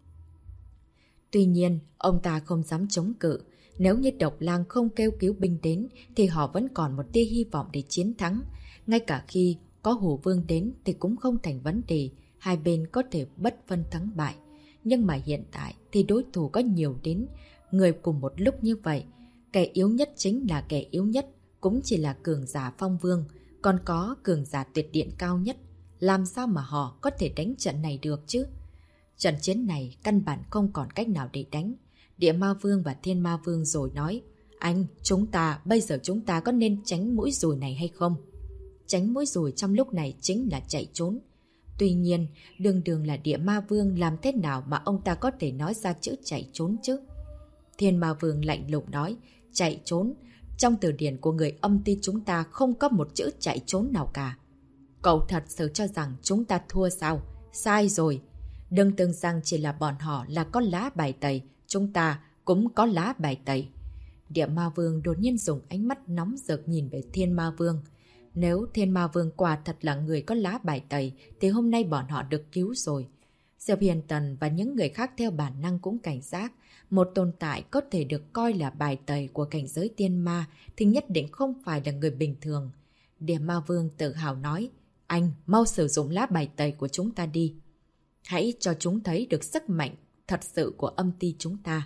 Tuy nhiên, ông ta không dám chống cự. Nếu như Độc Lang không kêu cứu binh đến, thì họ vẫn còn một tia hy vọng để chiến thắng. Ngay cả khi có Hồ Vương đến thì cũng không thành vấn đề, hai bên có thể bất phân thắng bại. Nhưng mà hiện tại thì đối thủ có nhiều đến, người cùng một lúc như vậy. Kẻ yếu nhất chính là kẻ yếu nhất, cũng chỉ là cường giả phong vương, còn có cường giả tuyệt điện cao nhất. Làm sao mà họ có thể đánh trận này được chứ? Trận chiến này căn bản không còn cách nào để đánh. Địa Ma Vương và Thiên Ma Vương rồi nói, anh, bây giờ chúng ta có nên tránh mũi dùi này hay không? Tránh mũi dùi trong lúc này chính là chạy trốn. Tuy nhiên, đường đường là Địa Ma Vương, làm thế nào mà ông ta có thể nói ra chữ chạy trốn chứ? Thiên Ma Vương lạnh lùng nói, chạy trốn. Trong từ điển của người âm ti chúng ta không có một chữ chạy trốn nào cả. Cậu thật sự cho rằng chúng ta thua sao? Sai rồi. Đừng tưởng rằng chỉ là bọn họ là có lá bài tẩy, chúng ta cũng có lá bài tẩy. Địa Ma Vương đột nhiên dùng ánh mắt nóng rực nhìn về Thiên Ma Vương. Nếu Thiên Ma Vương quả thật là người có lá bài tẩy thì hôm nay bọn họ được cứu rồi. Diệp Hiền Tần và những người khác theo bản năng cũng cảnh giác. Một tồn tại có thể được coi là bài tẩy của cảnh giới tiên ma thì nhất định không phải là người bình thường. Địa Ma Vương tự hào nói, anh mau sử dụng lá bài tẩy của chúng ta đi. Hãy cho chúng thấy được sức mạnh thật sự của âm ti chúng ta.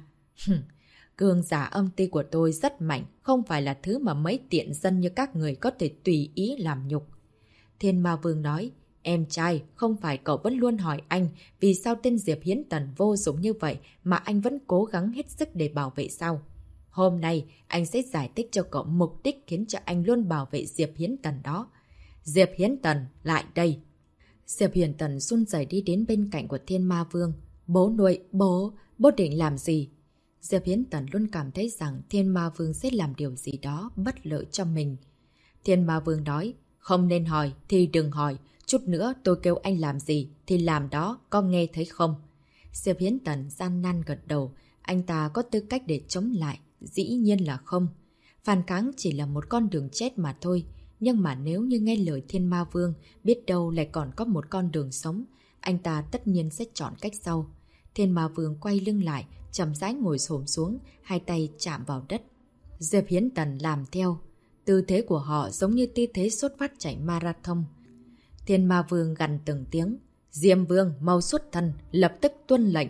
Cường giả âm ti của tôi rất mạnh, không phải là thứ mà mấy tiện dân như các người có thể tùy ý làm nhục. Thiên Ma Vương nói, em trai, không phải cậu vẫn luôn hỏi anh vì sao tên Diệp Hiến Tần vô dụng như vậy mà anh vẫn cố gắng hết sức để bảo vệ sao? Hôm nay, anh sẽ giải thích cho cậu mục đích khiến cho anh luôn bảo vệ Diệp Hiến Tần đó. Diệp Hiến Tần, lại đây! Diệp Hiến Tần run rẩy đi đến bên cạnh của Thiên Ma Vương. Bố nuôi, bố định làm gì? Diệp Hiến Tần luôn cảm thấy rằng Thiên Ma Vương sẽ làm điều gì đó bất lợi cho mình. Thiên Ma Vương nói, không nên hỏi thì đừng hỏi, chút nữa tôi kêu anh làm gì thì làm đó, có nghe thấy không? Diệp Hiến Tần gian nan gật đầu, anh ta có tư cách để chống lại, dĩ nhiên là không. Phản kháng chỉ là một con đường chết mà thôi, nhưng mà nếu như nghe lời Thiên Ma Vương, biết đâu lại còn có một con đường sống, anh ta tất nhiên sẽ chọn cách sau. Thiên Ma Vương quay lưng lại, chậm rãi ngồi xổm xuống, hai tay chạm vào đất. Diệp Hiến Tần làm theo. Tư thế của họ giống như tư thế sốt phát chạy marathon. Thiên Ma Vương gằn từng tiếng. Diêm Vương mau xuất thân, lập tức tuân lệnh.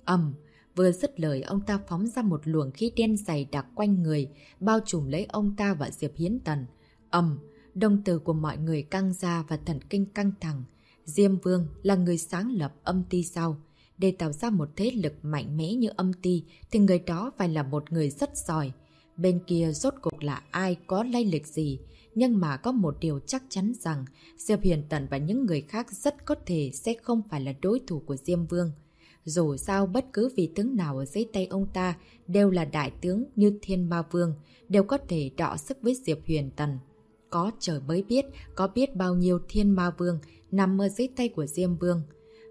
Vừa dứt lời, ông ta phóng ra một luồng khí đen dày đặc quanh người, bao trùm lấy ông ta và Diệp Hiến Tần. Đồng tử của mọi người căng ra và thần kinh căng thẳng. Diêm Vương là người sáng lập âm ti sao? Để tạo ra một thế lực mạnh mẽ như âm ti thì người đó phải là một người rất giỏi. Bên kia rốt cuộc là ai, có lai lịch gì? Nhưng mà có một điều chắc chắn rằng Diệp Hiền Tần và những người khác rất có thể sẽ không phải là đối thủ của Diêm Vương. Dù sao bất cứ vị tướng nào ở dưới tay ông ta đều là đại tướng như Thiên Ma Vương, đều có thể đọ sức với Diệp Huyền Tần. Có trời mới biết, có biết bao nhiêu Thiên Ma Vương nằm ở dưới tay của Diêm Vương.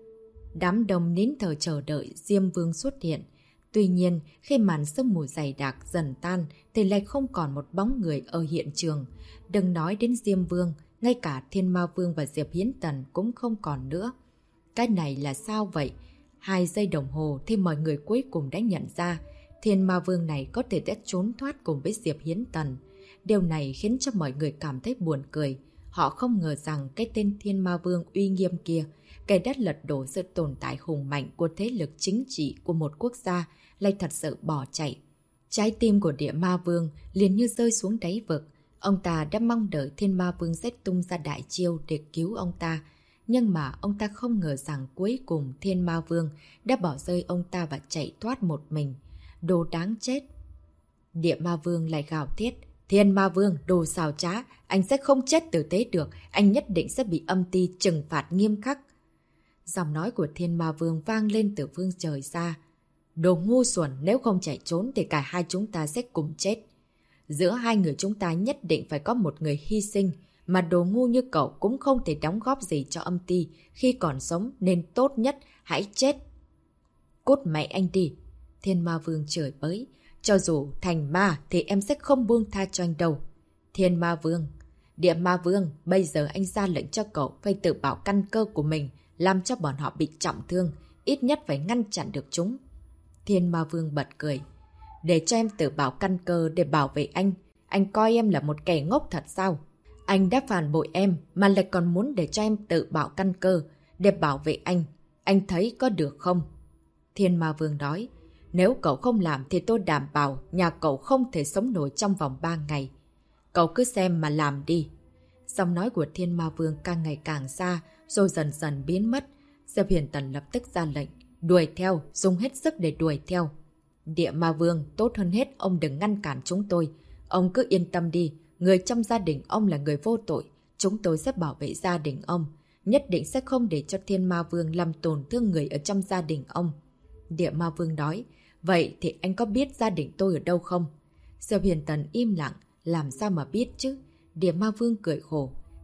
Đám đông nín thở chờ đợi Diêm Vương xuất hiện. Tuy nhiên, khi màn sương mù dày đặc dần tan thì lại không còn một bóng người ở hiện trường. Đừng nói đến Diêm Vương, ngay cả Thiên Ma Vương và Diệp Hiến Tần cũng không còn nữa. Cái này là sao vậy? 2 giây đồng hồ thì mọi người cuối cùng đã nhận ra Thiên Ma Vương này có thể đã trốn thoát cùng với Diệp Hiến Tần. Điều này khiến cho mọi người cảm thấy buồn cười. Họ không ngờ rằng cái tên Thiên Ma Vương uy nghiêm kia, cái đất lật đổ sự tồn tại hùng mạnh của thế lực chính trị của một quốc gia, lại thật sự bỏ chạy. Trái tim của Địa Ma Vương liền như rơi xuống đáy vực. Ông ta đã mong đợi Thiên Ma Vương sẽ tung ra đại chiêu để cứu ông ta. Nhưng mà ông ta không ngờ rằng cuối cùng Thiên Ma Vương đã bỏ rơi ông ta và chạy thoát một mình. Đồ đáng chết! Địa Ma Vương lại gào thét. Thiên Ma Vương, đồ xào trá, anh sẽ không chết tử tế được, anh nhất định sẽ bị âm ti trừng phạt nghiêm khắc. Giọng nói của Thiên Ma Vương vang lên từ phương trời xa. Đồ ngu xuẩn, nếu không chạy trốn thì cả hai chúng ta sẽ cùng chết. Giữa hai người chúng ta nhất định phải có một người hy sinh, mà đồ ngu như cậu cũng không thể đóng góp gì cho âm ti, khi còn sống nên tốt nhất hãy chết. Cút mẹ anh đi! Thiên Ma Vương chửi bới. Cho dù thành ma thì em sẽ không buông tha cho anh đâu. Thiên Ma Vương. Địa Ma Vương, bây giờ anh ra lệnh cho cậu phải tự bảo căn cơ của mình, làm cho bọn họ bị trọng thương, ít nhất phải ngăn chặn được chúng. Thiên Ma Vương bật cười. Để cho em tự bảo căn cơ để bảo vệ anh coi em là một kẻ ngốc thật sao? Anh đã phản bội em mà lại còn muốn để cho em tự bảo căn cơ để bảo vệ anh thấy có được không? Thiên Ma Vương nói. Nếu cậu không làm thì tôi đảm bảo nhà cậu không thể sống nổi trong vòng 3 ngày. Cậu cứ xem mà làm đi. Giọng nói của Thiên Ma Vương càng ngày càng xa, rồi dần dần biến mất. Diệp Hiền Tần lập tức ra lệnh. Đuổi theo, dùng hết sức để đuổi theo. Địa Ma Vương, tốt hơn hết ông đừng ngăn cản chúng tôi. Ông cứ yên tâm đi, người trong gia đình ông là người vô tội. Chúng tôi sẽ bảo vệ gia đình ông. Nhất định sẽ không để cho Thiên Ma Vương làm tổn thương người ở trong gia đình ông. Địa Ma Vương nói. Vậy thì anh có biết gia đình tôi ở đâu không? Diệp Hiền Tần im lặng, làm sao mà biết chứ? Địa Ma Vương cười khổ.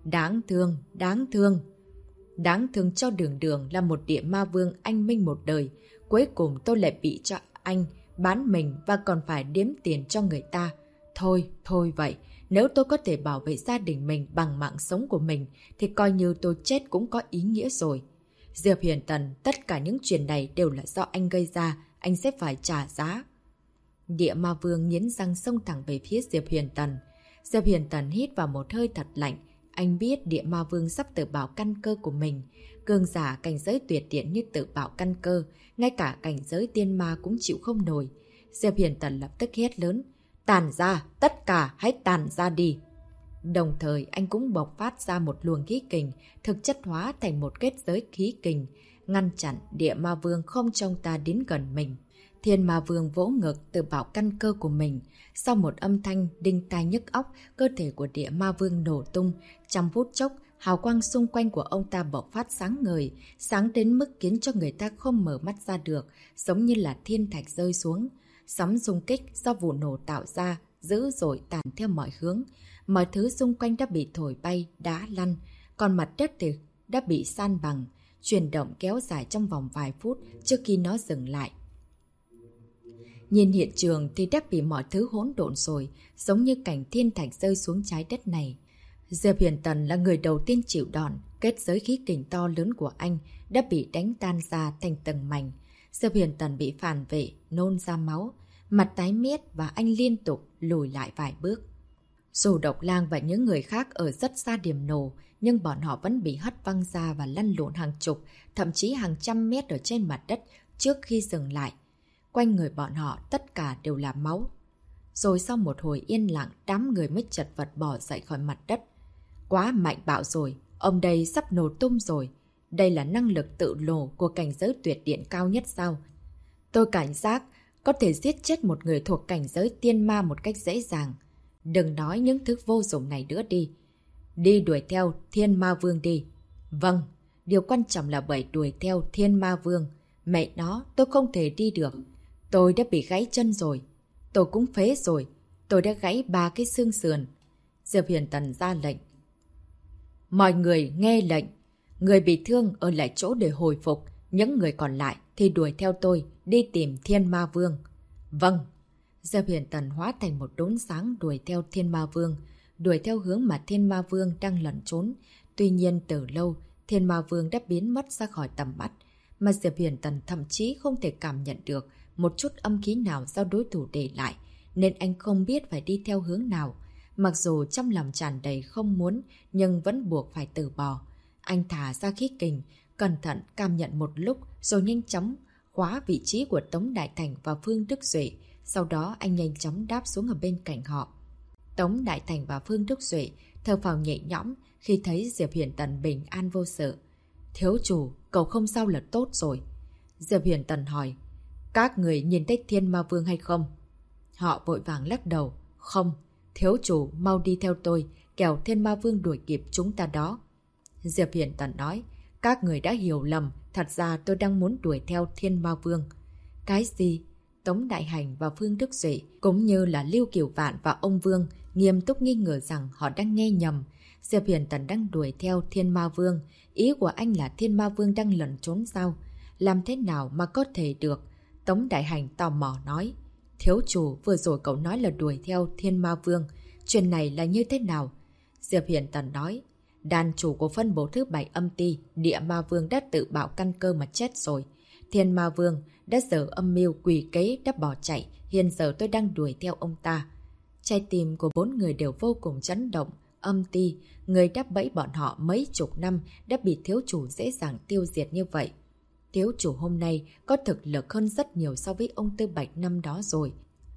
Đáng thương, đáng thương. Đáng thương cho Đường Đường là một địa ma vương anh minh một đời. Cuối cùng tôi lại bị cho anh bán mình và còn phải đếm tiền cho người ta. Thôi vậy. Nếu tôi có thể bảo vệ gia đình mình bằng mạng sống của mình thì coi như tôi chết cũng có ý nghĩa rồi. Diệp Huyền Tần, tất cả những chuyện này đều là do anh gây ra, anh sẽ phải trả giá. Địa ma vương nghiến răng xông thẳng về phía Diệp Huyền Tần. Diệp Huyền Tần hít vào một hơi thật lạnh. Anh biết địa ma vương sắp tự bảo căn cơ của mình. Cường giả cảnh giới tuyệt điện như tự bảo căn cơ, ngay cả cảnh giới tiên ma cũng chịu không nổi. Diệp Huyền Tần lập tức hét lớn. Tàn ra, tất cả hãy tàn ra đi. Đồng thời anh cũng bộc phát ra một luồng khí kình, thực chất hóa thành một kết giới khí kình, ngăn chặn địa ma vương không cho ông ta đến gần mình. Thiên ma vương vỗ ngực tự bảo căn cơ của mình. Sau một âm thanh đinh tai nhức óc, cơ thể của địa ma vương nổ tung. Trong phút chốc, hào quang xung quanh của ông ta bộc phát sáng ngời, sáng đến mức khiến cho người ta không mở mắt ra được, giống như là thiên thạch rơi xuống. Sóng xung kích do vụ nổ tạo ra, dữ dội tàn theo mọi hướng. Mọi thứ xung quanh đã bị thổi bay, đá lăn, còn mặt đất thì đã bị san bằng, chuyển động kéo dài trong vòng vài phút trước khi nó dừng lại. Nhìn hiện trường thì đã bị mọi thứ hỗn độn rồi, giống như cảnh thiên thạch rơi xuống trái đất này. Diệp Huyền Tần là người đầu tiên chịu đòn, kết giới khí kình to lớn của anh đã bị đánh tan ra thành từng mảnh. Diệp Huyền Tần bị phản vệ, nôn ra máu, mặt tái mét và anh liên tục lùi lại vài bước. Dù Độc Lang và những người khác ở rất xa điểm nổ, nhưng bọn họ vẫn bị hất văng ra và lăn lộn hàng chục, thậm chí hàng trăm mét ở trên mặt đất trước khi dừng lại. Quanh người bọn họ tất cả đều là máu. Rồi sau một hồi yên lặng, đám người mới chật vật bỏ dậy khỏi mặt đất. Quá mạnh bạo rồi, ông đây sắp nổ tung rồi. Đây là năng lực tự nổ của cảnh giới tuyệt điện cao nhất sao? Tôi cảnh giác, có thể giết chết một người thuộc cảnh giới tiên ma một cách dễ dàng. Đừng nói những thứ vô dụng này nữa đi. Đi đuổi theo Thiên Ma Vương đi. Vâng, điều quan trọng là phải đuổi theo Thiên Ma Vương. Mẹ nó, tôi không thể đi được. Tôi đã bị gãy chân rồi. Tôi cũng phế rồi. Tôi đã gãy 3 cái xương sườn. Diệp Huyền Tần ra lệnh. Mọi người nghe lệnh. Người bị thương ở lại chỗ để hồi phục. Những người còn lại thì đuổi theo tôi đi tìm Thiên Ma Vương. Vâng. Diệp Huyền Tần hóa thành một đốm sáng đuổi theo Thiên Ma Vương, đuổi theo hướng mà Thiên Ma Vương đang lẩn trốn. Tuy nhiên từ lâu, Thiên Ma Vương đã biến mất ra khỏi tầm mắt, mà Diệp Huyền Tần thậm chí không thể cảm nhận được một chút âm khí nào do đối thủ để lại, nên anh không biết phải đi theo hướng nào. Mặc dù trong lòng tràn đầy không muốn, nhưng vẫn buộc phải từ bỏ. Anh thả ra khí kình, cẩn thận cảm nhận một lúc rồi nhanh chóng khóa vị trí của Tống Đại Thành và Phương Đức Duệ. Sau đó anh nhanh chóng đáp xuống ở bên cạnh họ. Tống Đại Thành và Phương Đức Duệ thở phào nhẹ nhõm khi thấy Diệp Huyền Tần bình an vô sự. Thiếu chủ, cậu không sao là tốt rồi. Diệp Huyền Tần hỏi, các người nhìn thấy Thiên Ma Vương hay không? Họ vội vàng lắc đầu. Không, thiếu chủ mau đi theo tôi, kẻo Thiên Ma Vương đuổi kịp chúng ta đó. Diệp Huyền Tần nói, các người đã hiểu lầm, thật ra tôi đang muốn đuổi theo Thiên Ma Vương. Cái gì? Tống Đại Hành và Phương Đức Duệ cũng như là Lưu Kiều Vạn và ông Vương nghiêm túc nghi ngờ rằng họ đang nghe nhầm. Diệp Huyền Tần đang đuổi theo Thiên Ma Vương. Ý của anh là Thiên Ma Vương đang lẩn trốn sao? Làm thế nào mà có thể được? Tống Đại Hành tò mò nói. Thiếu chủ, vừa rồi cậu nói là đuổi theo Thiên Ma Vương. Chuyện này là như thế nào? Diệp Huyền Tần nói. Đàn chủ của phân bố thứ 7 âm ti, Địa Ma Vương đã tự bạo căn cơ mà chết rồi. Thiên Ma Vương đã dở âm mưu quỷ kế đã bỏ chạy, hiện giờ tôi đang đuổi theo ông ta. Trái tim của 4 người đều vô cùng chấn động. Âm ti, người đã bẫy bọn họ mấy chục năm đã bị thiếu chủ dễ dàng tiêu diệt như vậy. Thiếu chủ hôm nay có thực lực hơn rất nhiều so với ông Tư Bạch năm đó rồi.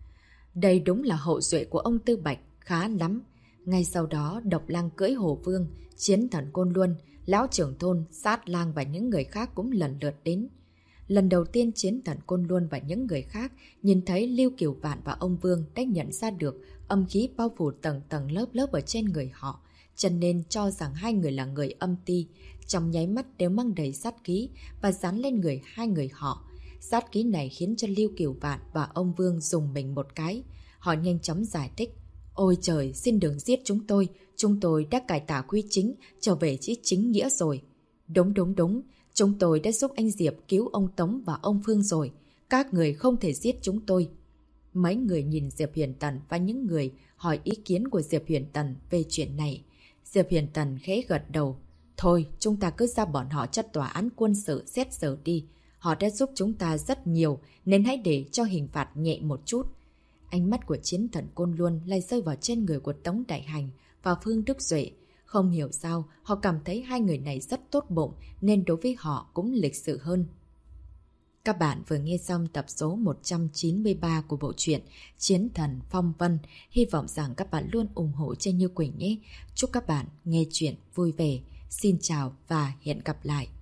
Đây đúng là hậu duệ của ông Tư Bạch, khá lắm. Ngay sau đó, Độc Lang cưỡi Hổ Vương, Chiến Thần Côn Luân, Lão Trưởng Thôn, Sát Lang và những người khác cũng lần lượt đến. Lần đầu tiên Chiến Thần Côn Luân và những người khác nhìn thấy Lưu Kiều Vạn và ông Vương đã nhận ra được âm khí bao phủ tầng tầng lớp lớp ở trên người họ, cho nên cho rằng hai người là người âm ti. Trong nháy mắt đều mang đầy sát khí và dán lên người hai người họ. Sát khí này khiến cho Lưu Kiều Vạn và ông Vương dùng mình một cái. Họ nhanh chóng giải thích. Ôi trời, xin đừng giết chúng tôi đã cải tà quy chính, trở về với chính nghĩa rồi. Đúng, chúng tôi đã giúp anh Diệp cứu ông Tống và ông Phương rồi. Các người không thể giết chúng tôi. Mấy người nhìn Diệp Huyền Tần và những người hỏi ý kiến của Diệp Huyền Tần về chuyện này. Diệp Huyền Tần khẽ gật đầu. Thôi, chúng ta cứ ra bọn họ cho tòa án quân sự xét xử đi. Họ đã giúp chúng ta rất nhiều, nên hãy để cho hình phạt nhẹ một chút. Ánh mắt của chiến thần Côn Luân lại rơi vào trên người của Tống Đại Hành và Phương Đức Duệ. Không hiểu sao, họ cảm thấy hai người này rất tốt bụng, nên đối với họ cũng lịch sự hơn. Các bạn vừa nghe xong tập số 193 của bộ truyện Chiến Thần Phong Vân. Hy vọng rằng các bạn luôn ủng hộ cho Như Quỳnh nhé. Chúc các bạn nghe chuyện vui vẻ. Xin chào và hẹn gặp lại.